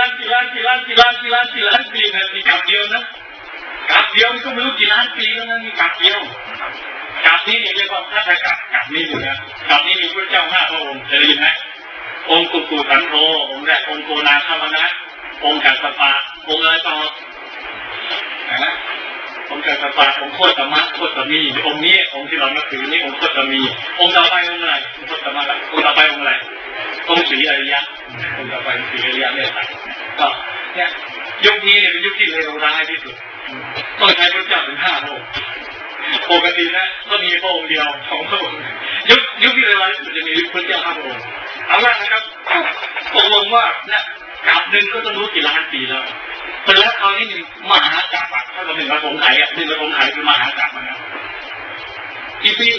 กลับเดียวนะกลับเดียวก็ไม่รู้กี่ล้านปีแล้วนะมีกลับเดียวกลับนี้เรียกว่าถ้าใครกลับนี้อยู่นะกลับนี้มีพระเจ้า5 พระองค์จะได้ยินไหมองค์กุกุสันโธองค์แรกองค์โกนาคามนะองค์กัสสปะองค์อะไรต่อนะองค์กัสสปะองค์โคตมะโคตมีองค์นี้องค์ที่เรานับถือนี่องค์โคตมีองค์ต่อไปองค์อะไรโคตมะองค์ต่อไปองค์อะไรองค์ศรีอริยะองค์ต่อไปศรีอริยะเนี่ยก็เนี่ยยุคนี้เนี่ยเป็นยุคที่เลวร้ายที่สุดต้องใช้พระเจ้าถึง5 พระองค์ปกตินะก็มีพระองค์เดียว2 พระองค์ยุคที่เลวร้ายที่สุดจะมีพระเจ้า5 พระองค์เอาละนะครับตกลงว่าเนี่ยกลับหนึ่งก็ต้องรู้กี่ล้านปีแล้วแต่แล้วคราวนี้มหากาพย์ถ้าเราเป็นพระสงฆ์ไทยเป็นพระสงฆ์ไทยคือมหากาพย์นะกี่ปี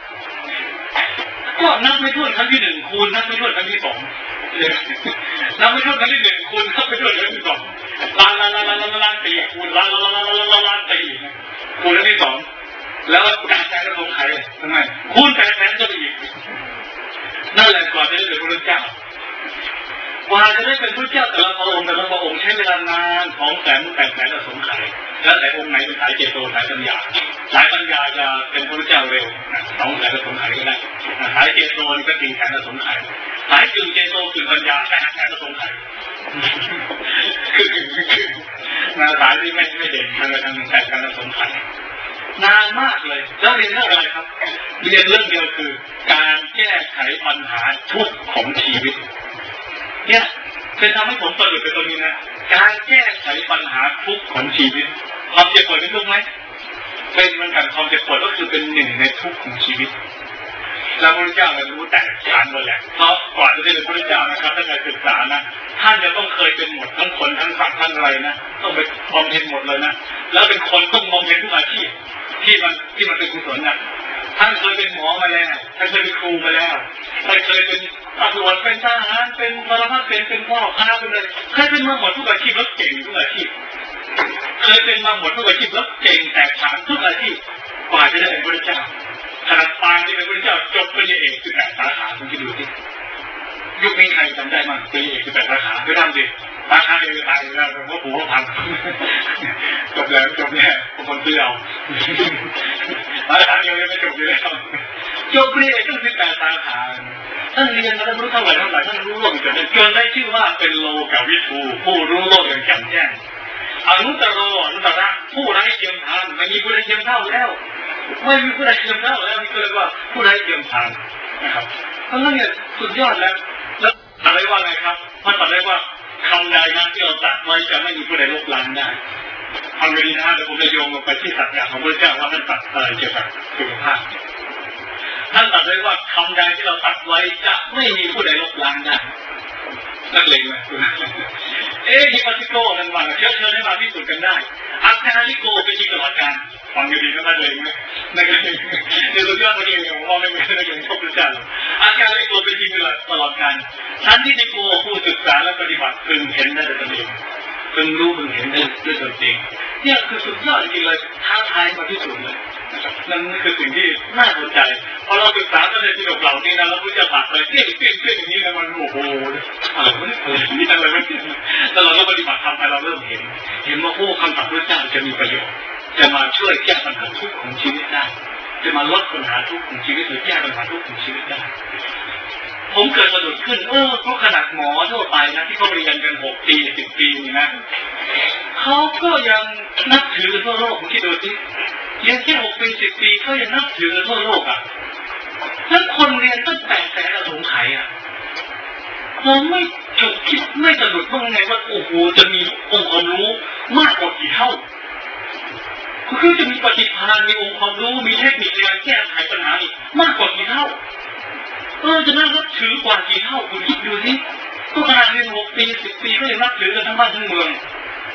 ก็นับไม่ถ้วนครั้งที่1คูณนับไม่ถ้วนครั้งที่2นับไม่ถ้วนครั้งที่1คูณนับไม่ถ้วนครั้งที่2ล้านปีคูณล้านปีคูณครั้งที่2แล้วการใช้พระสงฆ์ไทยทำไมคูณ800,000ก็ไปอีกนั่นแหละกว่าจะได้เป็นพระเจ้ากว่าจะได้เป็นพระเจ้าแต่ละพระองค์ใช้เวลานาน200,000 สงไขยแล้วแต่องค์ไหนเป็นสายเจโตสายปัญญาจะเป็นพระเจ้าเร็ว200,000 สงไขยก็ได้สายเจโตนี่ก็400,000 สงไขยสายกึ่งเจโตกึ่งปัญญา800,000 สงไขยคือสายที่ไม่เด่นทาง800,000 สงไขยนานมากเลยแล้วเรียนเรื่องอะไรครับเรียนเรื่องเดียวคือการแก้ไขปัญหาทุกข์ของชีวิตเนี่ยเป็นทำให้ผมสะดุดไปตรงนี้นะการแก้ไขปัญหาทุกข์ของชีวิตความเจ็บปวดเป็นทุกข์ไหมเป็นเหมือนกันความเจ็บปวดก็คือเป็นหนึ่งในทุกข์ของชีวิตแล้วพระพุทธเจ้าเรารู้แต่ฐานหมดแหละเพราะก่อนจะได้เป็นพระพุทธเจ้านะครับถ้าเกิดศึกษานะท่านจะต้องเคยเป็นหมดทั้งคนทั้งสัตว์ทั้งอะไรนะต้องไปบำเพ็ญหมดเลยนะแล้วเป็นคนต้องบำเพ็ญทุกอาชีพที่มันเป็นกุศลนะท่านเคยเป็นหมอมาแล้วท่านเคยเป็นครูมาแล้วท่านเคยเป็นตำรวจเป็นทหารเป็นพลทหารเป็นพ่อค้าเป็นอะไรเคยเป็นมาหมดทุกอาชีพแล้วเก่งทุกอาชีพเคยเป็นมาหมดทุกอาชีพแล้วเก่งแตกฉานทุกอาชีพกว่าจะได้เป็นพระเจ้าขนาดปางที่เป็นพระเจ้าจบปริญญาเอก18 สาขาคุณคิดดูสิยุคนี้ใครจำได้มั้งปริญญาเอก18 สาขาไม่ทำสิสาขาเดียวตายแล้วเป็นพ่อปู่พ่อพังจบแล้วคนซื้อเอาสาขาเดียวยังไม่จบอยู่แล้วจบปริญญาเอก18 สาขาท่านเรียนมาแล้วรู้เท่าไหร่ท่านรู้โลกจนได้ชื่อว่าเป็นโลกวิทูผู้รู้โลกอย่างแจ่มแจ้งอนุตตรผู้ไร้เทียมทานไม่มีผู้ใดเทียมเท่าแล้วไม่มีผู้ใดเทียมเท่าแล้วนี่ก็เรียกว่าผู้ไร้เทียมทานนะครับเพราะงั้นเนี่ยสุดยอดแล้วอะไรว่าไงครับมันบอกได้ว่าคำใดนั้นที่เราตัดไว้จะไม่มีผู้ใดลบล้างได้ฟังไปดีนะเดี๋ยวผมจะโยงไปที่สัจจะของพระเจ้าว่าท่านตัดอะไรเกี่ยวกับสุขภาพท่านตัดไว้ว่าคำใดที่เราตัดไว้จะไม่มีผู้ใดลบล้างได้นักเลงไหมฮิปโปติโกนั่นว่าเชิญให้มาพิสูจน์กันได้อาคาลิโกเป็นจริงตลอดการฟังดีๆนะนักเลงไหมนักเลงเดี๋ยวสุดยอดนักเลงของพ่อไม่เป็นนักเลงชอบพระเจ้าอาคาลิโกเป็นจริงตลอดการท่านที่นิโกผู้ศึกษาและปฏิบัติพึงเห็นได้ด้วยตนเองพึงรู้พึงเห็นได้ด้วยตนเองเนี่ยคือสุดยอดจริงเลยท้าทายมาที่สุดเลยนั่นคือสิ่งที่น่าสนใจพอเราศึกษาในที่เหล่านี้นะเราจะตัดไปเปี้ยอย่างนี้นะมันโอ้โหนี่อะไรไม่รู้แต่เราปฏิบัติทำไปเราเริ่มเห็นว่าโอ้คำตัดพระเจ้าจะมีประโยชน์จะมาช่วยแก้ปัญหาทุกข์ของชีวิตได้จะมาลดปัญหาทุกข์ของชีวิตหรือแก้ปัญหาทุกข์ของชีวิตได้ผมเกิดสะดุดขึ้นเพราะขนาดหมอทั่วไปนะที่เขาเรียนกัน6 ปี10 ปีนี่นะเขาก็ยังนับถือทั่วโลกผมคิดดูสิเรียนแค่6 ปี10 ปีเขายังนับถือทั่วโลกอ่ะแล้วคนเรียนตั้ง800,000 สงไขยอ่ะเราไม่จุกคิดไม่สะดุดบ้างไงว่าโอ้โหจะมีองค์ความรู้มากกว่ากี่เท่าคือจะมีปฏิภาณมีองค์ความรู้มีเทคนิคในการแก้ไขปัญหาอีกมากกว่ากี่เท่าจะน่านับถือกว่ากี่เท่าคุณคิดดูสิก็ขนาดเรียน6 ปี10 ปีก็ยังนับถือกันทั้งบ้านทั้งเมือง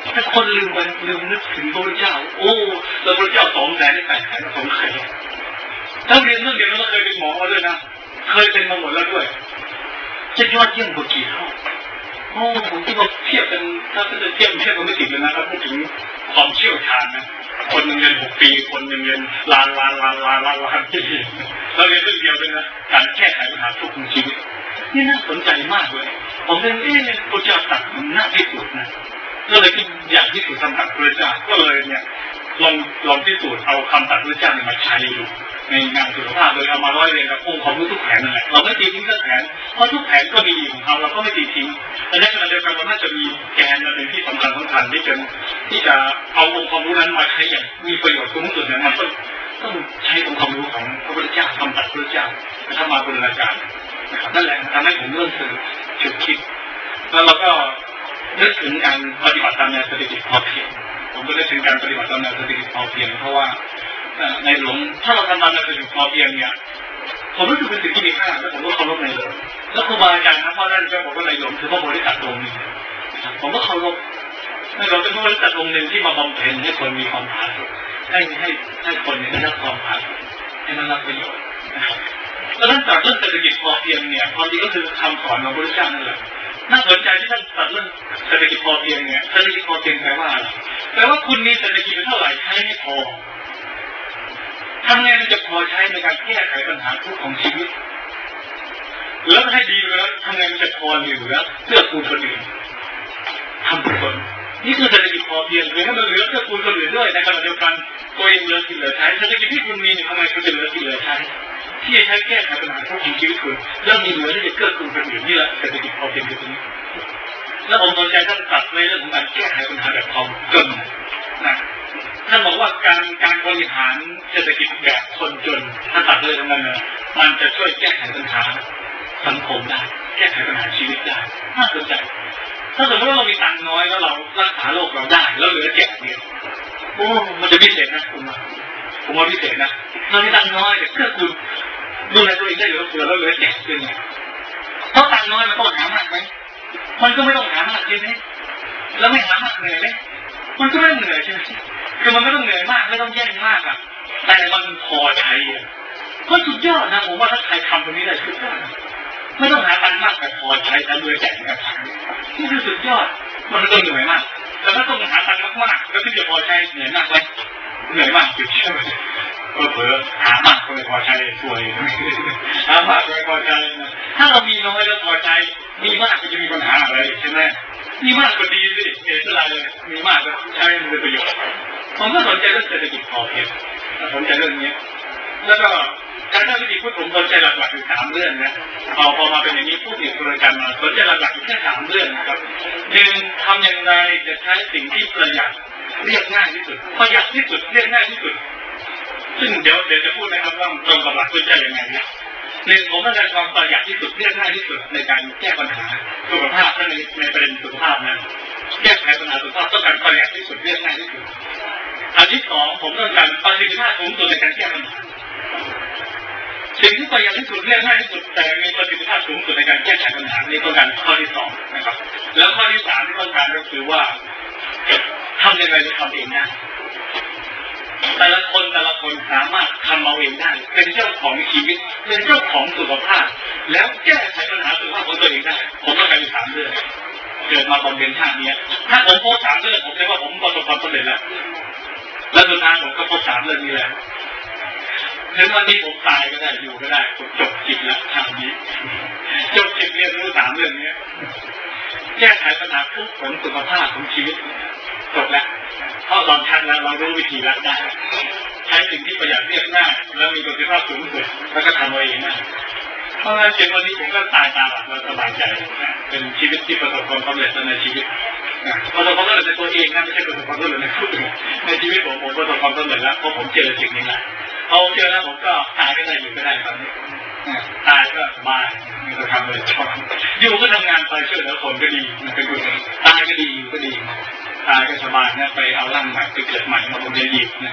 ถ้าคนลืมนึกถึงพระพุทธเจ้าโอ้แล้วพระพุทธเจ้า200,000ได้8 แสนสงสัยถ้าเรียนเรื่องเดียวแล้วเคยเป็นหมอมาด้วยนะเคยเป็นมาหมดแล้วด้วยจะยอดเยี่ยมกว่ากี่เท่าโอ้ผมคิดว่าเทียบกันถ้าจะเทียบกันไม่ติดเลยนะครับพูดถึงความเชี่ยวชาญนะคนหนึ่งเรียน6 ปีคนหนึ่งเรียนล้านปีเราเรียนเรื่องเดียวเลยนะการแก้ไขปัญหาทุกข์ของชีวิตนี่น่าสนใจมากเลยผมเป็นพระเจ้าตรัสมันน่าพิสูจน์นะก็เลยอยากพิสูจน์คำตรัสพระเจ้าก็เลยเนี่ยลองพิสูจน์เอาคำตรัสพระเจ้ามาใช้ดูในงานสุขภาพโดยเอามาร้อยเรียงกับองค์ความรู้ทุกแผนนั่นแหละเราไม่ตีทิ้งทุกแผนเพราะทุกแผนก็มีของเขาเราก็ไม่ตีทิ้งแต่ในขณะเดียวกันเราน่าจะมีแกนอะไรที่สำคัญที่จะเอาองค์ความรู้นั้นมาใช้อย่างมีประโยชน์สูงสุดเนี่ยมันต้องใช้องค์ความรู้ของพระพุทธเจ้าคำตรัสพระพุทธเจ้าทำมาบูรณาการนั่นแหละทำให้ผมเริ่มฉุกคิดแล้วเราก็นึกถึงการปฏิบัติตามแนวเศรษฐกิจพอเพียงผมก็นึกถึงการปฏิบัติตามแนวเศรษฐกิจพอเพียงเพราะว่าในหลวงถ้าเราทำตามแนวเศรษฐกิจพอเพียงเนี่ยผมรู้สึกเป็นสิ่งที่มีค่าและผมก็เคารพในหลวงแล้วครูบาอาจารย์นะพ่อท่านก็บอกว่าในหลวงคือพระโพธิสัตว์องค์นึงผมก็เคารพในหลวงเป็นพระโพธิสัตว์องค์นึงที่มาบำเพ็ญให้คนมีความผาสุกให้คนได้รับความผาสุกให้ได้รับประโยชน์แล้วนั่นจากเรื่องเศรษฐกิจพอเพียงเนี่ยความจริงก็คือคำสอนของพระพุทธเจ้านั่นแหละน่าสนใจที่ท่านตรัสเรื่องเศรษฐกิจพอเพียงเนี่ยเศรษฐกิจพอเพียงแปลว่าอะไรแปลว่าคุณมีเศรษฐกิจเท่าไหร่ใช้ไม่พอทำไงมันจะพอใช้ในการแก้ไขปัญหาทุกข์ของชีวิตแล้วให้ดีแล้วทำไงมันจะพอเหลือเพื่อกูลคนอื่นทำผลนี่คือเศรษฐกิจพอเพียงคือให้มันเหลือเพื่อกูลคนอื่นด้วยในขณะเดียวกันตัวเองเหลือกินเหลือใช้เศรษฐกิจที่คุณมีทำไมคุณจะเหลือกินเหลือใช้ที่จะใช้แก้ไขปัญหาทุกข์ของชีวิตคุณแล้วมีเหลือที่จะเกื้อกูลคนอื่นนี่แหละเศรษฐกิจพอเพียงคือตรงนี้แล้วผมสนใจท่านตรัสในเรื่องของการแก้ไขปัญหาแบบความจนนะท่านบอกว่าการบริหารเศรษฐกิจแบบคนจนท่านตรัสเลยทั้งนั้นเลยมันจะช่วยแก้ไขปัญหาสังคมได้แก้ไขปัญหาชีวิตได้น่าสนใจถ้าสมมติว่าเรามีตังค์น้อยแล้วเรารักษาโรคเราได้แล้วเหลือแจกเนี่ยโอ้มันจะพิเศษนะผมว่าพิเศษนะเรามีตังค์น้อยแต่เพื่อคุณดูแลตัวเองได้เหลือเฟือแล้วเหลือแจกเป็นไงเพราะตังค์น้อยมันต้องหามากไหมมันก็ไม่ต้องหามากใช่ไหมแล้วไม่หามากเหนื่อยไหมมันก็ไม่เหนื่อยใช่ไหมคือมันไม่ต้องเหนื่อยมากไม่ต้องแย่งมากอ่ะแต่มันพอใจอ่ะก็สุดยอดนะผมว่าถ้าใครทำตรงนี้ได้สุดยอดไม่ต้องหาตังค์มากแต่พอใจแต่เหนื่อยแจกแบบนี่คือสุดยอดมันไม่ต้องเหนื่อยมากแต่ถ้าต้องหาตังค์มากๆแล้วที่จะพอใจเหนื่อยมากไหมเหนื่อยมากจุดใช่ไหมเผลอหามากก็ไม่พอใจสวยหามากก็ไม่พอใจถ้าเรามีน้อยแล้วพอใจมีมากก็จะมีปัญหาอะไรใช่ไหมมีมากก็ดีสิเสียอะไรเลยมีมากก็ใช้มันเป็นประโยชน์ผมก็สนใจเรื่องเศรษฐกิจพอเพียงสนใจเรื่องนี้แล้วก็การทำวิธีพูดผมสนใจหลักๆอยู่3 เรื่องนะพอมาเป็นอย่างนี้พูดอีกประการมาสนใจหลักๆอยู่แค่3 เรื่องนะครับ1ทำอย่างไรจะใช้สิ่งที่ประหยัดเรียกง่ายที่สุดประหยัดที่สุดเรียกง่ายที่สุดซึ่งเดี๋ยวจะพูดนะครับว่าตรงกับหลักพุทธเจ้าอย่างไรนะ1ผมต้องการความประหยัดที่สุดเรียกง่ายที่สุดในการแก้ปัญหาสุขภาพในประเด็นสุขภาพนะแก้ไขปัญหาสุขภาพต้องการประหยัดที่สุดเรียกง่ายที่สุดอันที่2ผมต้องการประสิทธิภาพสูงสุดในการแก้ปัญหาสิ่งที่ประหยัดที่สุดเรียกง่ายที่สุดแต่มีประสิทธิภาพสูงสุดในการแก้ไขปัญหานี่ต้องการข้อที่2นะครับแล้วข้อที่3ที่ต้องการก็คือว่าทำยังไงจะทำเองได้แต่ละคนสามารถทำเอาเองได้เป็นเจ้าของชีวิตเป็นเจ้าของสุขภาพแล้วแก้ไขปัญหาสุขภาพของตัวเองได้ผมต้องการ3 เรื่องเกิดมาบนเรียนชาตินี้ถ้าผมพบ3 เรื่องผมคิดว่าผมประสบความสำเร็จแล้วและสุดท้ายผมก็พบ3 เรื่องนี้แล้วถึงวันนี้ผมตายก็ได้อยู่ก็ได้ผมจบจิตแล้วทางนี้จบจิตเรียนรู้3 เรื่องนี้แก้ไขปัญหาทุกข์ของสุขภาพของชีวิตจบแล้วเพราะเราทันแล้วเรารู้วิธีละได้ใช้สิ่งที่ประหยัดเรียบง่ายแล้วมีประสิทธิภาพสูงสุดแล้วก็ทำเอาเองนะเพราะงั้นจนวันนี้ผมก็ตายตาหลับแล้วสบายใจเป็นชีวิตที่ประสบความสำเร็จในชีวิตประสบความสำเร็จในตัวเองนะไม่ใช่ประสบความสำเร็จในผู้อื่นในชีวิตผมประสบความสำเร็จแล้วเพราะผมเจอสิ่งนี้แหละพอเจอแล้วผมก็ตายก็ได้อยู่ก็ได้ตอนนี้ตายก็สบายไม่ต้องทำอะไรชอบอยู่ก็ทำงานไปช่วยเหลือคนก็ดีมันเป็นกุศลตายก็ดีอยู่ก็ดีตายก็สบายนะไปเอาร่างใหม่ไปเกิดใหม่มาผมจะหยิบนะ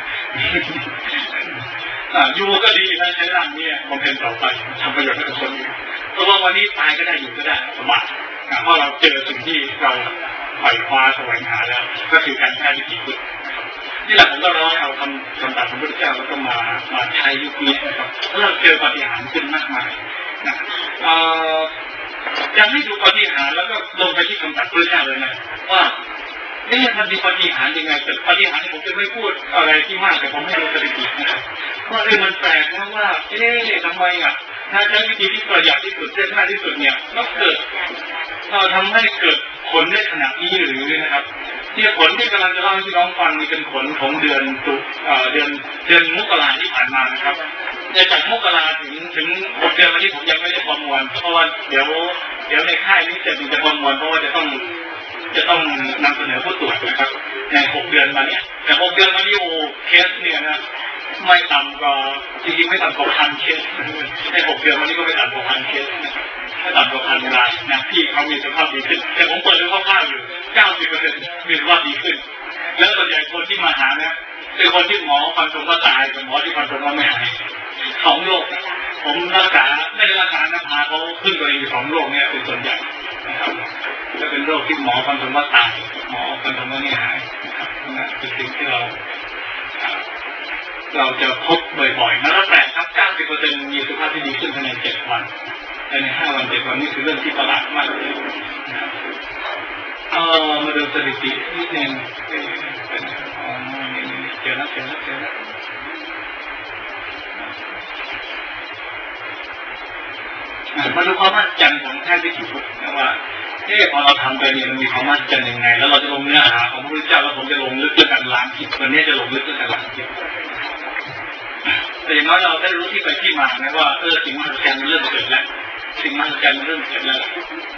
อยู่ก็ดีนะใช้ร่างนี้ผมเป็นต่อไปทำประโยชน์ให้กับคนอื่นเพราะว่าวันนี้ตายก็ได้อยู่ก็ได้สบายเพราะเราเจอสิ่งที่เราไขว่คว้าแสวงหาแล้วก็คือการแพทย์วิถีพุทธนี่แหละผมก็ร้อยเอาคำตัดของพระพุทธเจ้าแล้วก็มาใช้ยุคนี้นะครับเราเจอปาฏิหาริย์ขึ้นมากมายนะจะให้ดูปาฏิหาริย์แล้วก็ลงไปที่คำตัดพระพุทธเจ้าเลยนะว่ามันมีปาฏิหาริย์ยังไงแต่ปาฏิหาริย์ผมจะไม่พูดอะไรที่มากแต่ผมให้ดูสถิตินะครับว่ามันแปลกนะว่าทำไมถ้าใช้วิธีที่ประหยัดที่สุดเส้นหน้าที่สุดเนี่ยต้องเกิดทำให้เกิดผลในขณะนี้หรือนะครับที่ผลที่กำลังจะเล่าให้พี่น้องฟังนี่เป็นผลของเดือนมกราที่ผ่านมานะครับจากมกราถึง6 เดือนวันนี้ผมยังไม่ได้ประมวลเพราะว่าเดี๋ยวในค่ายนี้จะประมวลเพราะว่าจะต้องนำเสนอผู้ตรวจนะครับใน6 เดือนมานี้แต่6 เดือนมานี้โอ้เคสเนี่ยนะไม่ต่ำกว่าจริงๆไม่ต่ำกว่า1,000 เคสใน6 เดือนมานี้ก็ไม่ต่ำกว่า1,000 เคสไม่ต่ำกว่า1,000 รายนะที่เขามีสภาพดีขึ้นแต่ผมเปิดดูคร่าวๆอยู่ 90% มีสภาพดีขึ้นแล้วส่วนใหญ่คนที่มาหาเนี่ยเป็นคนที่หมอฟันธงว่าตายกับหมอที่ฟันธงว่าไม่หาย2 โรคผมรักษาไม่ได้รักษานะพาเขาขึ้นตัวเองอยู่2 โรคเนี่ยเป็นส่วนใหญ่นะครับจะเป็นโรคที่หมอฟันธงว่าตายหมอฟันธงว่าไม่หายนะครับนั่นเป็นสิ่งที่เราจะพบบ่อยๆนะแล้วแปลกครับ 90% มีสุขภาพที่ดีขึ้นภายใน7 วันภายใน5 วัน 7 วันนี่คือเรื่องที่ประหลาดมากเลยนะครับมาดูสถิตินิดนึงเจอแล้วมาดูความมั่นใจของแพทย์วิถีพุทธนะว่าพอเราทำไปเนี่ยมันมีความมั่นใจยังไงแล้วเราจะลงเนื้อหาของพระพุทธเจ้าแล้วผมจะลงลึกเรื่องการล้างจิตวันนี้จะลงลึกเรื่องการล้างจิตแต่อย่างน้อยเราได้รู้ที่ไปที่มานะว่าสิ่งมหัศจรรย์มันเริ่มเกิดแล้วสิ่งมหัศจรรย์มันเริ่มเกิดแล้ว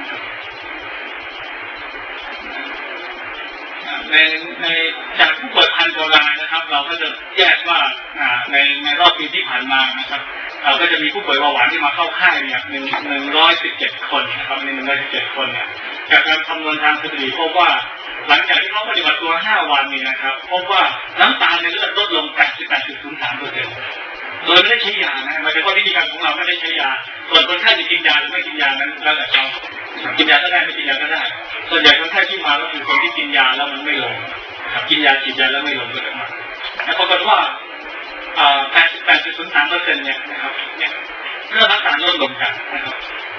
ในจากผู้ป่วย1,000 กว่ารายนะครับเราก็จะแยกว่าในรอบปีที่ผ่านมานะครับเราก็จะมีผู้ป่วยเบาหวานที่มาเข้าค่ายเนี่ย117 คนนะครับใน117 คนเนี่ยจากการคำนวณทางสถิติพบว่าหลังจากที่เขาปฏิบัติตัว5 วันนี้นะครับพบว่าน้ำตาลในเลือดลดลง 88.03%โดยไม่ได้ใช้ยานะหมายถึงว่าวิธีการของเราไม่ได้ใช้ยาส่วนคนไข้จะกินยาหรือไม่กินยานั้นแล้วแต่เขากินยาก็ได้ไม่กินยาก็ได้ส่วนใหญ่คนไข้ที่มาก็คือคนที่กินยาแล้วมันไม่ลงกินยาฉีดยาแล้วไม่ลงก็จะมาแล้วปรากฏว่า88.03% เนี่ยนะครับเนี่ยเรื่องน้ำตาลลดลงกันนะครับ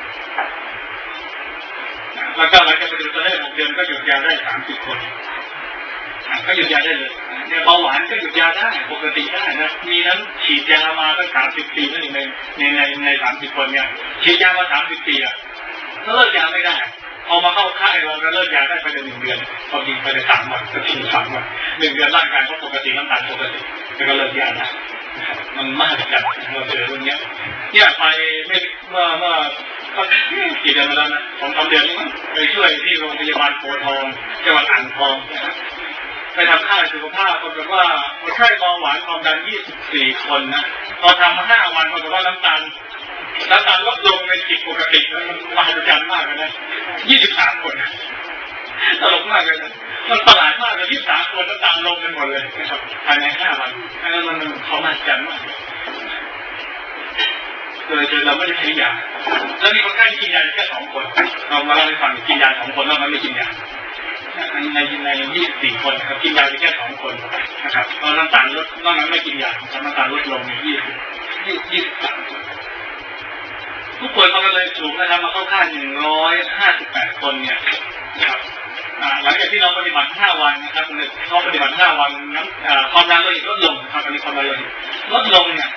แล้วก็หลังจากปฏิบัติตัวได้6 เดือนก็หยุดยาได้30 คนก็หยุดยาได้เลยเนี่ยเบาหวานก็หยุดยาได้ปกติได้นะมีนั้นฉีดยามาตั้ง30 ปีนั่นเองใน30 คนเนี่ยฉีดยามา30 ปีเลิกยาไม่ได้พอมาเข้าค่ายเราก็เลิกยาได้ภายใน1 เดือนพอกินภายใน3 วันก็กิน3 วัน1 เดือนร่างกายก็ปกติน้ำตาลปกติแล้วก็เลิกยาได้มันมากจัดเราเจอเรื่องนี้เนี่ยไปไม่เมื่อก็กี่เดือนมาแล้วนะ2-3 เดือนนี้มั้งไปช่วยที่โรงพยาบาลโพธิ์ทองจังหวัดอ่างทองไปทำค่ายสุขภาพปรากฏว่าคนไข้เบาหวานความดัน24 คนนะพอทำ5 วันปรากฏว่าน้ำตาลลดลงในจิตปกติแล้วมันมหัศจรรย์มากเลยนะ23 คนตลกมากเลยนะมันประหลาดมากเลย23 คนน้ำตาลลงกันหมดเลยนะครับภายใน5 วันอันนั้นมันเขามหัศจรรย์มากโดยเราไม่ได้ใช้ยาแล้วมีคนไข้ที่กินยาแค่2 คนเรามาเล่าให้ฟังกินยา2 คนแล้วมันไม่กินยาใน24 คนครับกินยาแค่2 คนนะครับตอนน้ำตาลลดนอกนั้นไม่กินยาน้ำตาลลดลงใน23 ผู้ป่วยเขาก็เลยสูงนะครับมาเข้าค่าย158 คนเนี่ยนะครับหลังจากที่เราปฏิบัติ5 วันนะครับเขาปฏิบัติ5 วันนั้นความดันโลหิตลดลงครับอันนี้ความดันโลหิตลดลงเนี่ย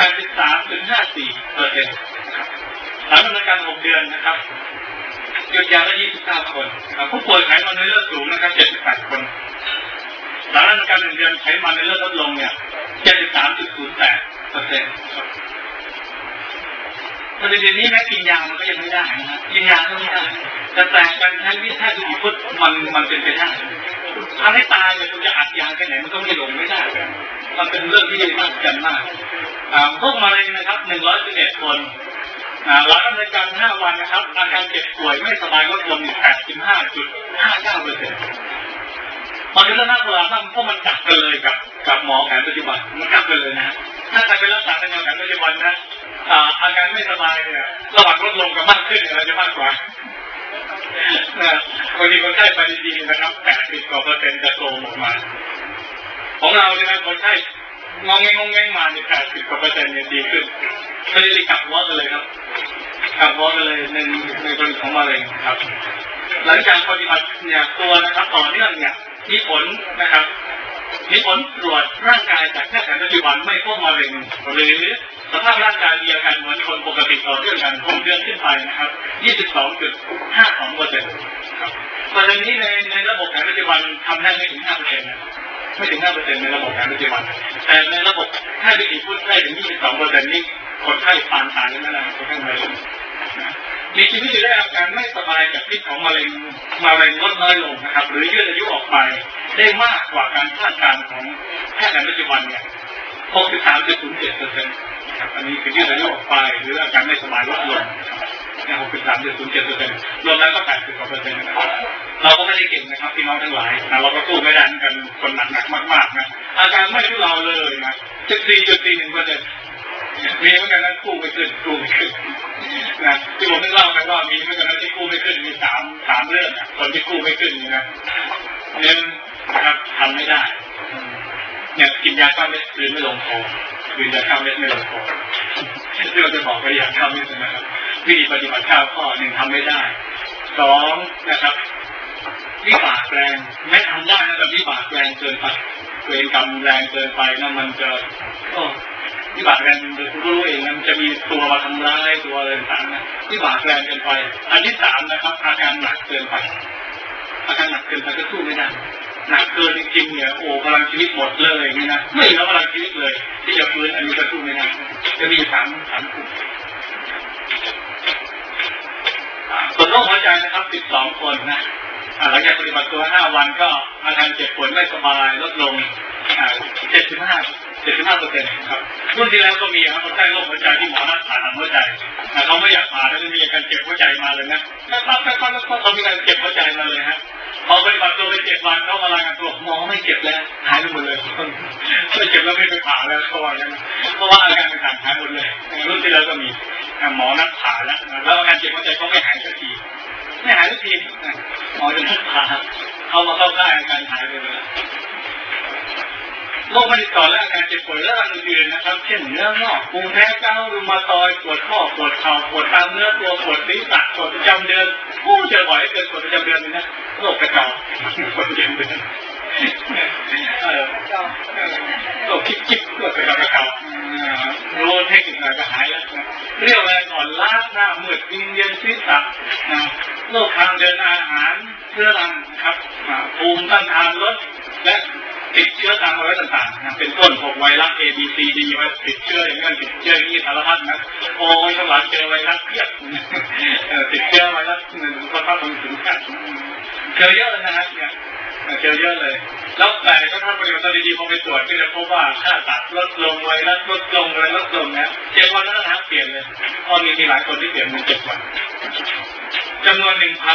83.54% หลังดำเนินการ6 เดือนนะครับหยุดยาได้29 คนผู้ป่วยไขมันในเลือดสูงนะครับ78 คนหลังดำเนินการ1 เดือนไขมันในเลือดลดลงเนี่ย 73.08%ประเด็นนี้แม้กินยามันก็ยังไม่ได้นะกินยาก็ไม่ได้แต่การใช้วิธีวิถีพุทธมันเป็นไปได้ถ้าให้ตายเนี่ยคุณจะอัดยาแค่ไหนมันก็ไม่ลงไม่ได้มันเป็นเรื่องที่มากกันมากพวกมะเร็งนะครับ111 คนหลังดำเนินการ5 วันนะครับอาการเจ็บป่วยไม่สบายลดลง 85.59%มันเป็นเรื่องน่ากลัวมากเพราะมันกลับกันเลยกับหมอแผนปัจจุบันมันกลับกันเลยนะถ้าใครไปรักษาในแผนปัจจุบันนะอาการไม่สบายเนี่ยระหว่างลดลงกับมากขึ้นอะไรจะมากกว่าบางทีคนไข้ไปดีๆนะครับ80%จะโกงออกมาของเราใช่ไหมคนไข้งงแงมาใน80%เนี่ยดีขึ้นก็เลยกลับวอกันเลยครับกลับวอกันเลยในคนของมะเร็งครับหลังจากปฏิบัติเนี่ยตัวนะครับต่อเนื่องเนี่ยมีผลนะครับมีผลตรวจร่างกายจากแพทย์แผนปัจจุบันไม่พบมะเร็งหรือสภาพร่างกายเดียวกันเหมือนคนปกติต่อเนื่องกัน6 เดือนขึ้นไปนะครับ 22.52% ครับตอนนี้ในระบบแผนปัจจุบันทำได้ไม่ถึง 5% นะไม่ถึง 5% ในระบบแผนปัจจุบันแต่ในระบบแพทย์วิถีพุทธได้ถึง 22% นี่คนไข้ปานตายแล้วนะคนไข้มะเร็งมีชีวิตอยู่ได้อาการไม่สบายจากพิษของมะเร็งลดน้อยลงนะครับหรือยืดอายุออกไปได้มากกว่าการคาดการณ์ของแพทย์แผนปัจจุบันเนี่ย 63.07% ครับอันนี้คือยืดอายุออกไปหรืออาการไม่สบายลดลงเนี่ย 63.07% รวมแล้วก็ 80% นะครับเราก็ไม่ได้เก่งนะครับพี่น้องทั้งหลายนะเราก็สู้ไม่ได้กันคนหนักมากๆนะอาการไม่ทุเลาเลยนะ 14.41%มีเหมือนกันนั้นกู้ไม่ขึ้นนะที่ผมได้เล่าไปว่ามีเหมือนกันนั้นที่กู้ไม่ขึ้นมี3เรื่องคนที่กู้ไม่ขึ้นนะเนี่ยนะครับทำไม่ได้เนี่ยกินยาฆ่าเม็ดคืนไม่ลงคอคืนยาฆ่าเม็ดไม่ลงคอที่เราจะบอกไปยาฆ่าเม็ดนะครับวิธีปฏิบัติข้อ 1ทำไม่ได้2นะครับวิบากแรงไม่ทำได้นะแต่วิบากแรงเกินไปเวรกรรมแรงเกินไปนะมันจะวิบากแรงคุณรู้เองมันจะมีตัวมาทำร้ายตัวอะไรต่างๆนะวิบากแรงเกินไปอันที่3นะครับอาการหนักเกินไปอาการหนักเกินไปก็สู้ไม่ได้หนักเกินจริงๆเนี่ยโอ้พลังชีวิตหมดเลยนี่นะไม่เหลือพลังชีวิตเลยที่จะฟื้นอันนี้ก็สู้ไม่ได้จะมี3กลุ่มส่วนโรคหัวใจนะครับ12 คนนะหลังจากปฏิบัติตัว5 วันก็อาการเจ็บปวดไม่สบายลดลง75% ครับรุ่นที่แล้วก็มีครับคนไข้โรคหัวใจที่หมอนัดผ่าทางหัวใจเขาไม่อยากผ่าแล้วมีอาการเจ็บหัวใจมาเลยนะปั๊บเขามีการเจ็บหัวใจมาเลยฮะพอปฏิบัติตัวไป7 วันเขามารายงานตัวหมอไม่เจ็บแล้วหายไปหมดเลยไม่เจ็บแล้วไม่ไปผ่าแล้วเขาว่าอย่างนั้นเพราะว่าอาการต่างๆหายหมดเลยรุ่นที่แล้วก็มีหมอนัดผ่าแล้วอาการเจ็บหัวใจเขาไม่หายสักทีหมอจะนัดผ่าเขามาเข้าใกล้อาการหายไปเลยโรคมะเร็งต่อและอาการเจ็บปวดและอันอื่นนะครับเช่นเนื้องอกภูมิแพ้เกาต์รูมาตอยด์ปวดข้อปวดเข่าปวดตามเนื้อตัวปวดศีรษะปวดประจำเดือนเจอบ่อยเกินปวดประจำเดือนเลยนะโรคกระเกาปวดประจำเดือนโรคคิดโรคกระเการู้เทคนิคหน่อยก็หายแล้วเรียกว่าอ่อนล้าหน้ามืดวิงเวียนศีรษะโรคทางเดินอาหารเรื้อรังครับภูมิต้านทานลดและติดเชื้อตามไวรัสต่างๆเป็นต้นพวกไวรัส A B C D ไวรัสติดเชื้ออย่างนั้นติดเชื้ออย่างนี้สารพัดนะโอ้ยทั้งหลายเจอไวรัสเพียบติดเชื้อไวรัสก็ต้องถึงขั้นเจอเยอะเลยนะฮะเนี่ยเจอเยอะเลยแล้วแต่ก็ถ้าปฏิบัติดีๆพอไปตรวจก็จะพบว่าค่าตับลดลงไวรัสลดลงอะไรลดลงนะ7 วันแล้วนะเปลี่ยนเลยพอมีหลายคนที่เปลี่ยนเป็น7 วันจำนวน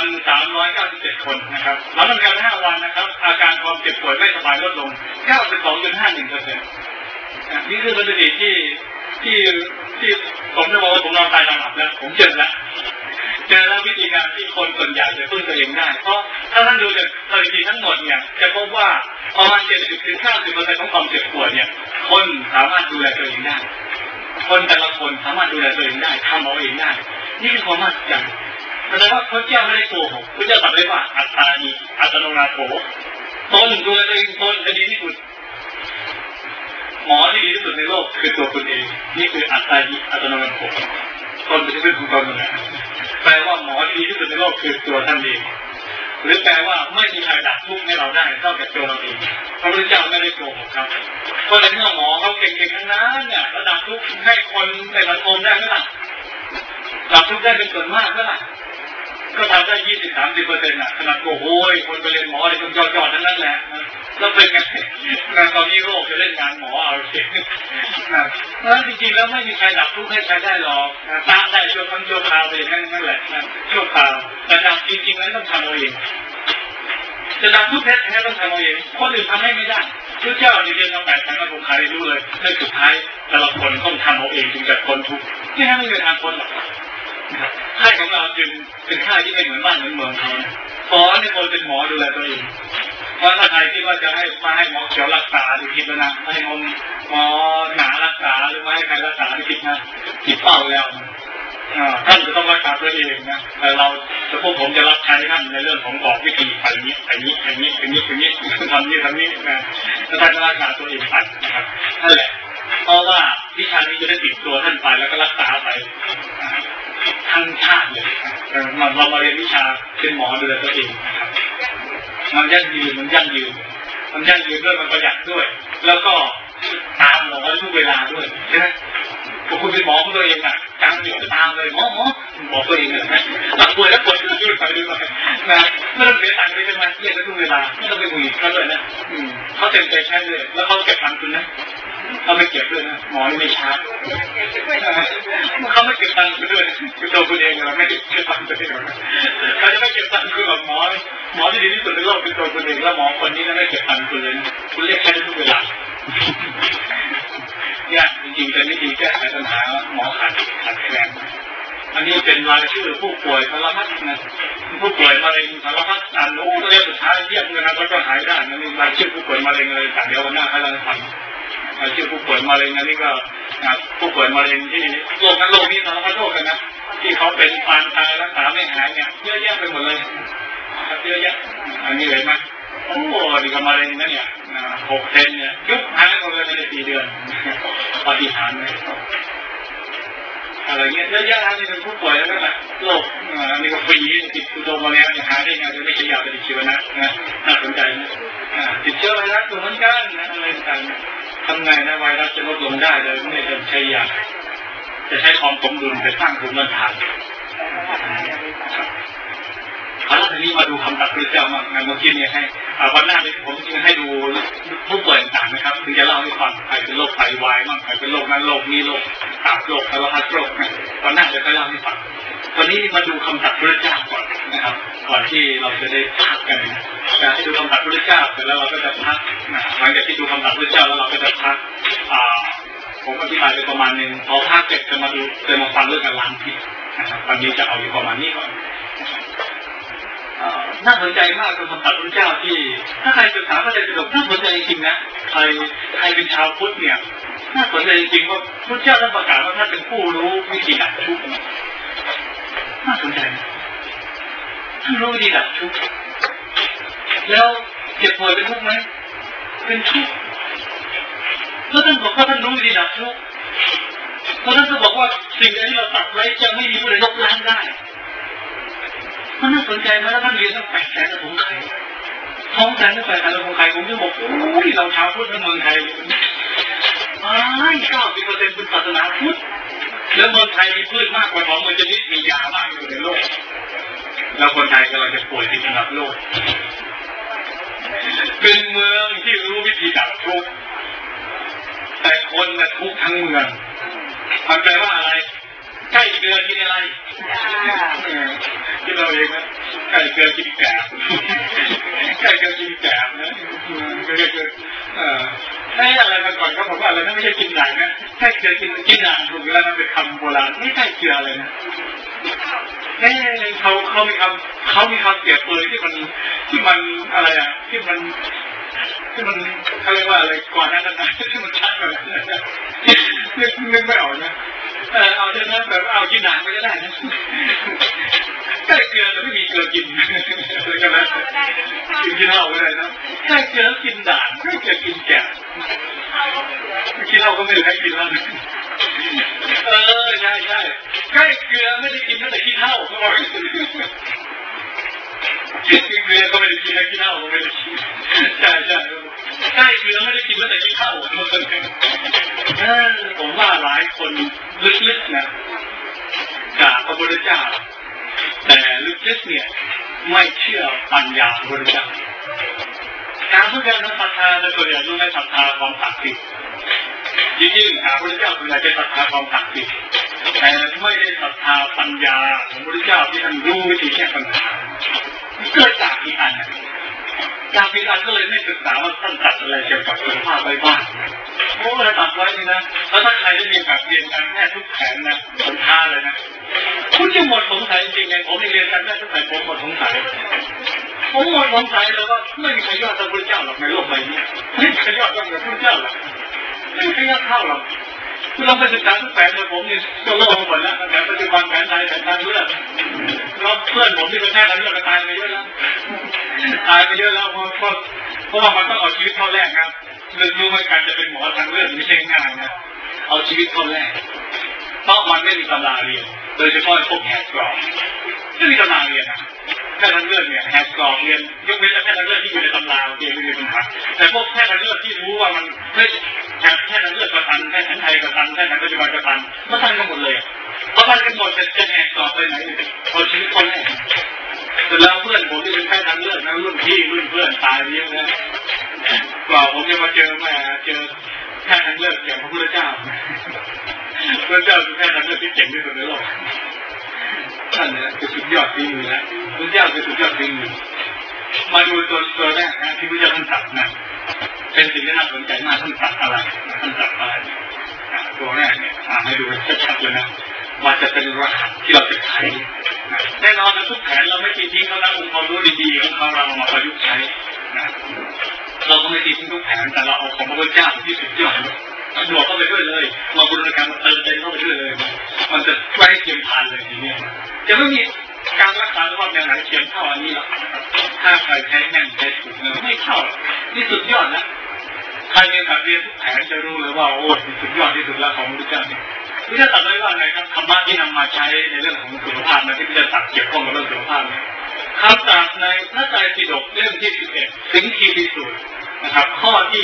1,397 คนนะครับหลังจาก5 วันนะครับอาการความเจ็บป่วยไม่สบายลดลง 92.51% นี่คือสถิติที่ผมจะบอกว่าผมนอนตายนอนหลับแล้วผมเจอแล้ววิธีการที่คนส่วนใหญ่จะพึ่งตัวเองได้เพราะถ้าท่านดูจากสถิติทั้งหมดเนี่ยจะพบว่าประมาณ 70-90% ของความเจ็บป่วยเนี่ยคนสามารถดูแลตัวเองได้คนแต่ละคนสามารถดูแลตัวเองได้ทำเอาเองได้นี่คือความมหัศจรรย์แสดงว่าพระเจ้าไม่ได้โกหกพระเจ้าตรัสไว้ว่าอัตตานิอัตโนนาโถตนดูแลตัวเองตนจะดีที่สุดหมอที่ดีที่สุดในโลกคือตัวคุณเองนี่คืออัตตานิอัตโนนาโถตนเป็นที่พึ่งของตนนะแปลว่าหมอที่ดีที่สุดในโลกคือตัวท่านเองหรือแปลว่าไม่มีใครดับทุกข์ให้เราได้เท่ากับตัวเราเองพระพุทธเจ้าไม่ได้โกหกครับเพราะในเมื่อหมอเขาเก่งๆทั้งนั้นเนี่ยระดับทุกข์ให้คนในสังคมได้ไหมล่ะดับทุกข์ได้เป็นส่วนมากไหมล่ะก็ทำได้ 20-30% ขนาดโอ้โหคนไปเรียนหมอเลยคนยอดๆทั้งนั้นแหละแล้วเป็นไงตอนนี้โรคจะเล่นงานหมอเอาเองแล้วจริงๆแล้วไม่มีใครดับทุกข์ให้ใครได้หรอกตาได้ชั่วครั้งชั่วคราวไปนั่นแหละชั่วคราวแต่ดับจริงๆแล้วต้องทำเอาเองจะดับทุกข์แท้ๆต้องทำเอาเองคนอื่นทำให้ไม่ได้พระเจ้าเรียนมา8 ครั้งแล้วผมใครรู้เลยในสุดท้ายแต่ละคนต้องทำเอาเองจึงจะพ้นทุกข์ที่นั่นไม่มีทางพ้นหรอกค่ายของเราจึงเป็นค่ายที่ไม่เหมือนบ้านเหมือนเมืองเขาขอให้คนเป็นหมอดูแลตัวเองเพราะถ้าใครคิดว่าจะให้มาให้หมอเขียวรักษาหรือคิดนะให้หมอหนารักษาหรือไม่ให้ใครรักษาที่คิดนะผิดเป้าแล้วท่านจะต้องรักษาตัวเองนะแต่เราจะพวกผมจะรับใช้ท่านในเรื่องของบอกวิธีไปนี้ทำนี้ทำนี้นะแล้วท่านจะรักษาตัวเองไปนะครับนั่นแหละเพราะว่าวิชานี้จะได้ติดตัวท่านไปแล้วก็รักษาไปทั้งชาติเลยเรามาเรียนวิชาเป็นหมอดูแลตัวเองนะครับมันยั่งยืนด้วยมันประหยัดด้วยแล้วก็ตามหมอทุกเวลาด้วยใช่ไหมพอคุณเป็นหมอของตัวเองอ่ะจังอยู่ตามเลยหมอบอกตัวเองเลยนะหลังป่วยแล้วปวดยืดไปด้วยนะไม่ต้องเสียตังค์เลยใช่ไหมเรียกทุกเวลาไม่ต้องไปหงุดหงิดเขาเลยนะเขาเต็มใจใช้เลยแล้วเขาเก็บตังค์คุณนะเขาไม่เก็บด้วยนะหมอไม่ช้าเขาไม่เก็บตังค์คุณด้วยคุณตัวคุณเองเราไม่เก็บตังค์ตัวเองเขาจะไม่เก็บตังค์คุณกับหมอที่ดีที่สุดในโลกเป็นตัวคุณเองแล้วหมอคนนี้ไม่เก็บตังค์คุณเลยคุณเรียกใช้ทุกเวลาเนี่ยจริงๆเป็นวิธีแก้ไขปัญหาหมอขาดแคลนอันนี้เป็นรายชื่อผู้ป่วยสารพัดนะผู้ป่วยมะเร็งสารพัดอ่านโอ้เรียกสุดท้ายเยี่ยมเลยนะก็หายได้นะนี่รายชื่อผู้ป่วยมะเร็งอะไรต่างเดี๋ยววันหน้าให้เราฟังรายชื่อผู้ป่วยมะเร็งอันนี้ก็ผู้ป่วยมะเร็งที่โรคนี้สารพัดโรคกันนะที่เขาเป็นปานตายรักษาไม่หายเนี่ยเยอะแยะไปหมดเลยเยอะแยะอันนี้เลยมั้ยโอ้ดีกับมะเร็งนะเนี่ย6 เซนเนี่ยยุบหายหมดเลยใน4 เดือนปฏิหารเลยอะไรเงี้ยเยอะแยะนี่เป็นผู้ป่วยแล้วก็แบบโรคนี่ก็ฟรีติดโดนมาแล้วหาได้ไงจะไม่ใช่ยาปฏิชีวนะน่าสนใจนะติดเชื้อไวรัสเหมือนกันอะไรต่างทำไงนะไวรัสจะลดลงได้เลยไม่ต้องใช้ยาจะใช้ความสมดุลไปสร้างภูมิต้านทานทีนี้มาดูคำตัดพระเจ้ามางานเมื่อกี้เนี่ยให้วันหน้าผมจะให้ดูผู้ป่วยต่างๆนะครับถึงจะเล่าให้ฟังใครเป็นโรคไตวายบ้างใครเป็นโรคนั้นโรคนี้โรคตับโรคสารพัดโรควันหน้าจะเล่าให้ฟังวันนี้มาดูคำตัดพระเจ้าก่อนนะครับก่อนที่เราจะได้พักกันจะให้ดูคำตัดพระเจ้าเสร็จแล้วเราก็จะพักหลังจากที่ดูคำตัดพระเจ้าแล้วเราก็จะพักผมอธิบายไปประมาณนึงพอพักเสร็จจะมาฟังเรื่องการล้างพิษนะครับตอนนี้จะเอาอยู่ประมาณนี้ก่อนน่าสนใจมากกับคำตัดพระเจ้าที่ถ้าใครศึกษาพระไตรปิฎกน่าสนใจจริงๆนะใครเป็นชาวพุทธเนี่ยน่าสนใจจริงๆว่าพระเจ้าท่านประกาศว่าท่านเป็นผู้รู้วิธีดับทุกข์น่าสนใจท่านรู้วิธีดับทุกข์แล้วเจ็บป่วยเป็นทุกข์ไหมเป็นทุกข์แล้วท่านบอกว่าท่านรู้วิธีดับทุกข์แล้วท่านก็บอกว่าสิ่งใดที่เราตัดไว้จะไม่มีผู้ใดลบล้างได้มันน่าสนใจไหมแล้วท่านเรียนตั้ง8 แสนของใคร2 แสนตั้ง8 แสนของใครผมจะบอกโอ้ยเราชาวพุทธในเมืองไทย90% เป็นศาสนาพุทธแล้วเมืองไทยมีพืชมากกว่า20,000 ชนิดมียามากอยู่ในโลกแล้วคนไทยกำลังจะป่วยติดอันดับโลกเป็นเมืองที่รู้วิธีดับทุกข์แต่คนน่ะทุกข์ทั้งเมืองมันแปลว่าอะไรใกล้เกลือกินอะไรที่เราเองนะใกล้เกลือกินแกบใกล้เกลือกินแกบนะให้อะไรมาก่อนเขาบอกว่าอะไรนั่นไม่ใช่กินหนังนะใกล้เกลือกินหนังถูกแล้วมันเป็นคำโบราณไม่ใช่เกลืออะไรนะเขามีคำเปรียบเปรยที่มันอะไรอ่ะที่มันเขาเรียกว่าอะไรก่อนนั้นนะที่มันชัดกว่านั้นนึกไม่ออกนะเอาเท่านั้นแบบเอากินหนังไปก็ได้นะใกล้เกลือแต่ไม่มีเกลือกินอะไรกันนะกินเหล้าไม่ได้นะใกล้เกลือกินด่างใกล้เกลือกินแกะกินเหล้าก็ไม่ได้กินแล้วใช่ใกล้เกลือไม่ได้กินแต่กินเหล้าเขาบอกเกลือก็ไม่ได้กินกินเหล้าก็ไม่ได้กินใช่ใกล้เกลือไม่ได้กินแต่กินเหล้าผมว่าหลายคนลึกๆนะกราบพระพุทธเจ้าแต่ลึกๆเนี่ยไม่เชื่อปัญญาพระพุทธเจ้าการพูดกันนั้นศรัทธาในส่วนใหญ่ต้องให้ศรัทธาความศักดิ์สิทธิ์จริงๆพระพุทธเจ้าส่วนใหญ่เป็นศรัทธาความศักดิ์สิทธิ์แต่ไม่ได้ศรัทธาปัญญาของพระพุทธเจ้าที่ท่านรู้วิธีแก้ปัญหาเกิดจากอีกอันก็เลยไม่ศึกษาว่าท่านตัดอะไรเกี่ยวกับสุขภาพไว้บ้างโอ้เราตัดไว้นี่นะแล้วถ้าใครได้มีแบบเรียนการแพทย์ทุกแผนนะผมท้าเลยนะคุณจะหมดสงสัยจริงไงผมเรียนกันได้ตั้งแต่ผมหมดสงสัยผมหมดสงสัยแล้วว่าไม่มีใครยอดเท่าพระเจ้าหรอกในโลกใบนี้ไม่มีใครยอดเท่าพระเจ้าหรอกไม่มีใครยอดเท่าหรอกคุณลองไปศึกษาแผนของผมนี่ก็โลกหมดแล้วแต่ปัจจุบันแผนไทยแผนทางเลือกแล้วเพื่อนผมที่เป็นแพทย์ทางเลือกก็ตายไปเยอะแล้วเพราะว่ามันต้องเอาชีวิตเข้าแรกครับเรื่องรู้ว่าการจะเป็นหมอทางเลือกไม่ใช่ง่ายนะเอาชีวิตเข้าแรกเพราะมันไม่มีตำราเรียนโดยเฉพาะพวกแฮกกรอบไม่มีตำราเรียนนะแค่ทางเลือกเนี่ยแฮกกรอบเรียนยกเว้นแค่ทางเลือกที่อยู่ในตำราโอเคไม่มีปัญหาแต่พวกแค่ทางเลือกที่รู้ว่ามันไม่แค่ทางเลือกประทันแค่ทางไทยประทันแค่ทางปัจจุบันประทันมาทันกันหมดเลยเพราะมันกันหมดจะแฮกกรอบไปไหนเอาชีวิตเข้าแรกแต่แล้วเพื่อนผมที่เป็นแค่ทางเลือกนะรุ่นพี่รุ่นเพื่อนตายเยอะนะกว่าผมจะมาเจอแค่ทางเลือกอย่างพระพุทธเจ้าพระเจ้าคือแค่ทางเลือกที่เจ๋งที่สุดในโลกท่านเนี่ยคือสุดยอดจริงเลยนะพระเจ้าคือสุดยอดจริงมาดูตัวแรกนะที่พระเจ้าท่านตรัสนะเป็นสิ่งที่น่าสนใจมากท่านตรัสอะไรตัวแรกเนี่ยให้ดูชัดๆเลยนะว่าจะเป็นรหัสที่เราจะไขแน่นอนนะทุกแผนเราไม่ทิ้งเขานะองค์ความรู้ดีๆของเรามาประยุกต์ใช้นะเราก็ไม่ทิ้งทุกแผนแต่เราเอาของพระพุทธเจ้าที่สุดยอดบวกเข้าไปด้วยเลยมาบูรณาการมาเติมเต็มเข้าไปด้วยเลยมันจะไว้เทียมทานเลยทีนี้จะไม่มีการรักษาว่าอย่างไรเทียมเท่าอันนี้หรอกถ้าใครใช้แน่นใช้ถูกไม่เท่านี่สุดยอดนะใครเรียนแบบเรียนทุกแผนจะรู้เลยว่าโอ้สุดยอดที่สุดแล้วของพระพุทธเจ้าเนี่ยพระเจ้าตรัสไว้ว่าไงครับธรรมะที่นำมาใช้ในเรื่องของสุขภาพนะที่พระเจ้าตรัสเกี่ยวข้องกับเรื่องสุขภาพเนี่ยคำตรัสในพระไตรปิฎกเล่มที่11สิงคีติสูตรนะครับข้อที่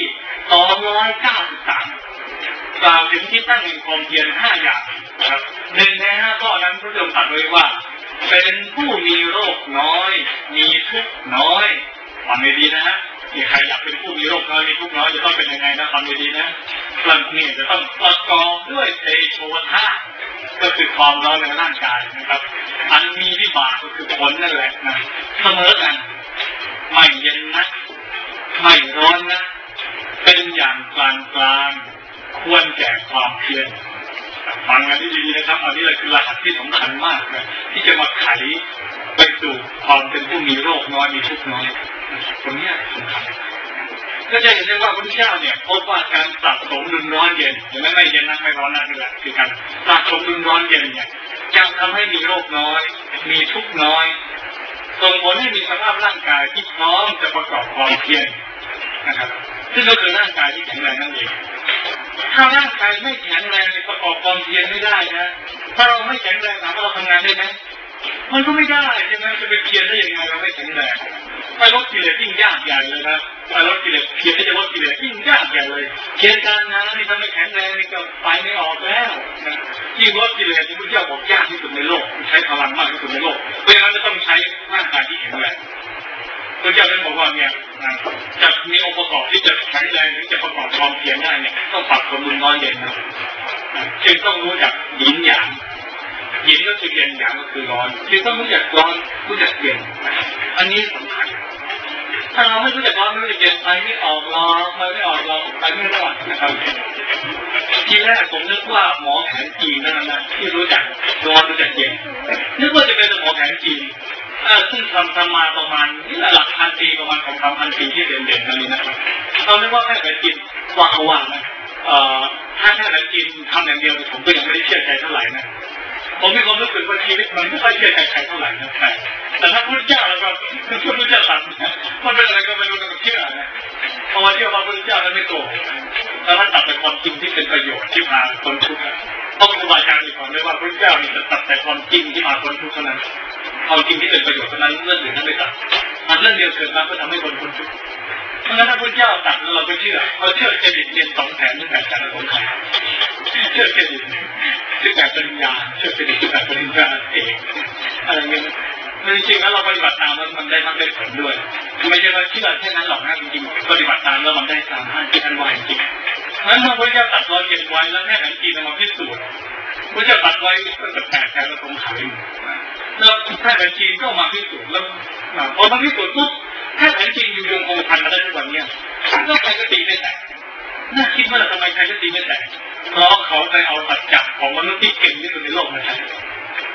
293กล่าวถึงที่ตั้งแห่งความเพียร5อย่างนะครับหนึ่งใน5ข้อนั้นพระเจ้าตรัสไว้ว่าเป็นผู้มีโรคน้อยมีทุกข์น้อยฟังดีๆนะฮะมีใครอยากเป็นผู้มีโรคน้อยมีทุกข์น้อยจะต้องเป็นยังไงนะฟังดีๆนะกลั่นเนี่ยจะต้องประกอบด้วยเตโชธาตุก็คือความร้อนในร่างกายนะครับอันมีวิบากก็คือผลนั่นแหละนะเสมอกันไม่เย็นนะไม่ร้อนนะเป็นอย่างกลางควรแก่ความเพียรฟังกันดีๆนะครับอันนี้เลยคือรหัสที่สำคัญมากนะที่จะมาไขไปสู่ความเป็นผู้มีโรคน้อยมีทุกข์น้อยตรงนี้สำคัญก็จะเห็นได้ว่าพระเจ้าเนี่ยพบว่าการสะสมดุลร้อนเย็นหรือไม่เย็นนะไม่ร้อนนะนี่แหละคือการสะสมดุลร้อนเย็นเนี่ยจะทำให้มีโรคน้อยมีทุกข์น้อยส่งผลให้มีสภาพร่างกายที่พร้อมจะประกอบความเพียรนะครับซึ่งก็คือร่างกายที่แข็งแรงนั่นเองถ้าร่างกายไม่แข็งแรงประกอบความเพียรไม่ได้นะถ้าเราไม่แข็งแรงถามว่าเราทำงานได้ไหมมันก็ไม่ได้ใช่ไหมจะไปเพียรได้ยังไงเราไม่แข็งแรงไปลดกิเลสยิ่งยากใหญ่เลยนะไปลดกิเลสเพียรที่จะลดกิเลสยิ่งยากใหญ่เลยเพียรการงานนี่ถ้าไม่แข็งแรงนี่ก็ไปไม่ออกแล้วยิ่งลดกิเลสที่พระเจ้าบอกยากที่สุดในโลกใช้พลังมากที่สุดในโลกเพราะฉะนั้นจะต้องใช้ร่างกายที่แข็งแรงพระเจ้าเป็นบอกว่าเนี่ยจะมีองค์ประกอบที่จะแข็งแรงถึงจะประกอบความเพียรได้เนี่ยต้องปรับสมดุลร้อนเย็นนะจึงต้องรู้จักหยินหยางหยินก็คือเย็นหยางก็คือร้อนจึงต้องรู้จักร้อนรู้จักเย็นอันนี้สำคัญถ้าเราไม่รู้จักร้อนไม่รู้จักเย็นไปไม่ออกหรอกไม่ออกเราไปไม่รอดนะครับทีแรกผมนึกว่าหมอแผนจีนนั่นนะที่รู้จักร้อนรู้จักเย็นนึกว่าจะเป็นหมอแผนจีนซึ่งทำมาประมาณนี่หลักพันปีประมาณ2,000 ปีที่เด่นๆนั่นเลยนะครับเราคิดว่าแพทย์แผนจีนว่านะถ้าแพทย์แผนจีนทำอย่างเดียวผมก็ยังไม่ได้เชื่อใจเท่าไหร่นะผมมีความรู้สึกว่าชีวิตมันไม่ค่อยเชื่อใจใครเท่าไหร่นะแต่ถ้าพระเจ้าแล้วก็พระเจ้าสั่งมันเป็นอะไรก็ไม่รู้แต่เชื่อนะพอมาเชื่อว่าพระเจ้าแล้วไม่โกหกแล้วท่านตัดแต่ความจริงที่เป็นประโยชน์ที่พาคนทุกข์เพราะครูบาอาจารย์มีความเรียกว่าพระเจ้านี่จะตัดแต่ความจริงที่มาคนทุกข์เท่านั้นเอาจริงที่เป็นประโยชน์เท่านั้นเรื่องอื่นท่านไม่ตัดเรื่องเดียวเกิดมาเพื่อทำให้คนทุกข์เพราะฉะนั้นถ้าพระเจ้าตัดแล้วเราก็เชื่อเขาเชื่อเครดิตเรียน2 แผนตั้งแต่การสงครามเชื่อเครดิตที่แบบปริญญาเชื่อเครดิตที่แบบปริญญาเอกอะไรเงี้ยจริงๆแล้วเราปฏิบัติตามแล้วมันได้มากได้ผลด้วยไม่ใช่ว่าเชื่อแค่นั้นหรอกนะจริงๆปฏิบัติตามแล้วมันได้ตามที่ท่านว่าจริงๆนั้นพระเจ้าตัดร้อนเย็นไว้แล้วแม่แห่งจีนมาพิสูจน์พระเจ้าตัดไว้ตั้งแต่8 แผนแล้วสงครามแล้วแม่แห่งจีนก็มาพิสูจน์แล้วพอมาพิสูจน์ปุ๊บแม่แห่งจีนอยู่ยงคงพันมาได้ทุกวันนี้แล้วใครก็ตีไม่แตกน่าคิดว่าทำไมใครก็ตีไม่แตกเพราะเขาไปเอาสัจจะของมนุษย์ที่เก่งที่สุดในโลกมาใช้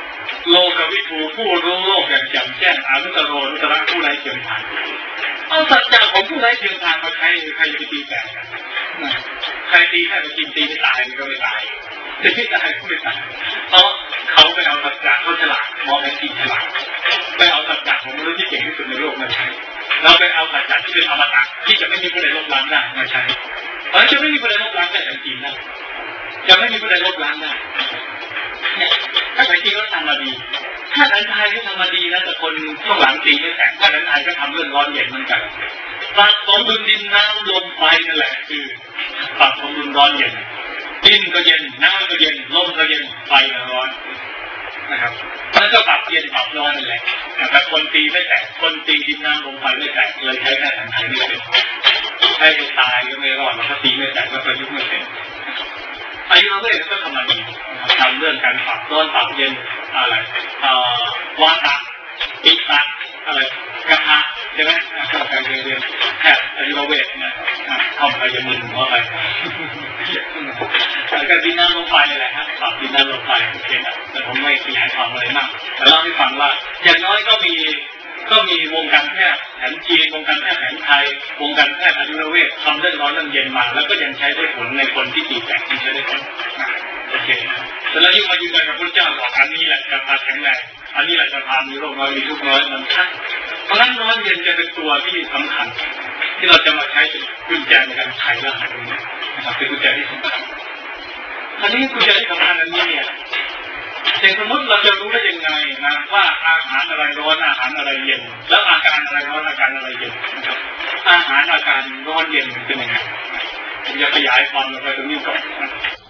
โลกวิทูผู้รู้โลกอย่างแจ่มแจ้งอนุตตรนุตตรผู้ไร้เทียมทานเอาสัจจะของผู้ไร้เทียมทานมาใช้ใครจะไปตีแตกกันใครตีแค่ไปกินตีไม่ตายมันก็ไม่ตายตีไม่ตายก็ไม่ตายเพราะเขาไปเอาสัจจะเขาฉลาดมองในทีฉลาดไปเอาสัจจะของมนุษย์ที่เก่งที่สุดในโลกมาใช้เราไปเอาสัจจะที่เป็นอมตะที่จะไม่มีผู้ใดลบล้างได้มาใช้เพราะจะไม่มีผู้ใดลบล้างได้จริงๆนะจะไม่มีผู้ใดลบล้างได้เนี่ยถ้าใครจริงก็ทำมาดีถ้านั้นไทยก็ทำมาดีนะแต่คนช่วงหลังตีไม่แตกถ้านั้นไทยก็ทำเรื่องร้อนเย็นเหมือนกันปรับสมดุลดินน้ำลมไฟนั่นแหละคือปรับสมดุลร้อนเย็นดินก็เย็นน้ำก็เย็นลมก็เย็นไฟก็ร้อนนะครับมันก็ปรับเย็นปรับร้อนนั่นแหละแต่คนตีไม่แตกคนตีดินน้ำลมไฟไม่แตกเลยใช้แค่ทางไทยไม่เป็นให้ตายก็ไม่รอดแล้วก็ตีไม่แตกก็ประยุกต์ไม่เป็นอายุเราเวทก็ทำมาดีทำเรื่องการปรับร้อนปรับเย็นอะไรวาตะปิตะอะไรกระทะใช่ไหมการเรียนแพทย์อายุเราเวทเนี่ยท่องไปจะมึนหัวไปการดินน้ำลมไฟอะไรฮะปรับดินน้ำลมไฟโอเคนะแต่ผมไม่ขยายความอะไรมากแต่เล่าให้ฟังว่าอย่างน้อยก็มีวงการแพทย์แผนจีนวงการแพทย์แผนไทยวงการแพทย์อายุรเวททำเรื่องร้อนเรื่องเย็นมาแล้วก็ยังใช้ได้ผลในคนที่ตีแตกที่ใช้ได้ผลโอเคแต่แล้วยิ่งมายืนยันกับพระเจ้าบอกอันนี้แหละจะพาแข็งแรงอันนี้แหละจะพามีโรคน้อยมีทุกข์น้อยมันใช่เพราะฉะนั้นร้อนเย็นจะเป็นตัวที่สำคัญที่เราจะมาใช้เป็นกุญแจในการไขรหัสตรงนี้นะครับเป็นกุญแจที่สำคัญอันนี้กุญแจที่สำคัญอันนี้เนี่ยแต่สมมติเราจะรู้ได้ยังไงนะว่าอาหารอะไรร้อนอาหารอะไรเย็นแล้วอาการอะไรร้อนอาการอะไรเย็นนะครับอาหารอาการร้อนเย็นเป็นยังไงผมจะขยายความลงไปตรงนี้ก่อน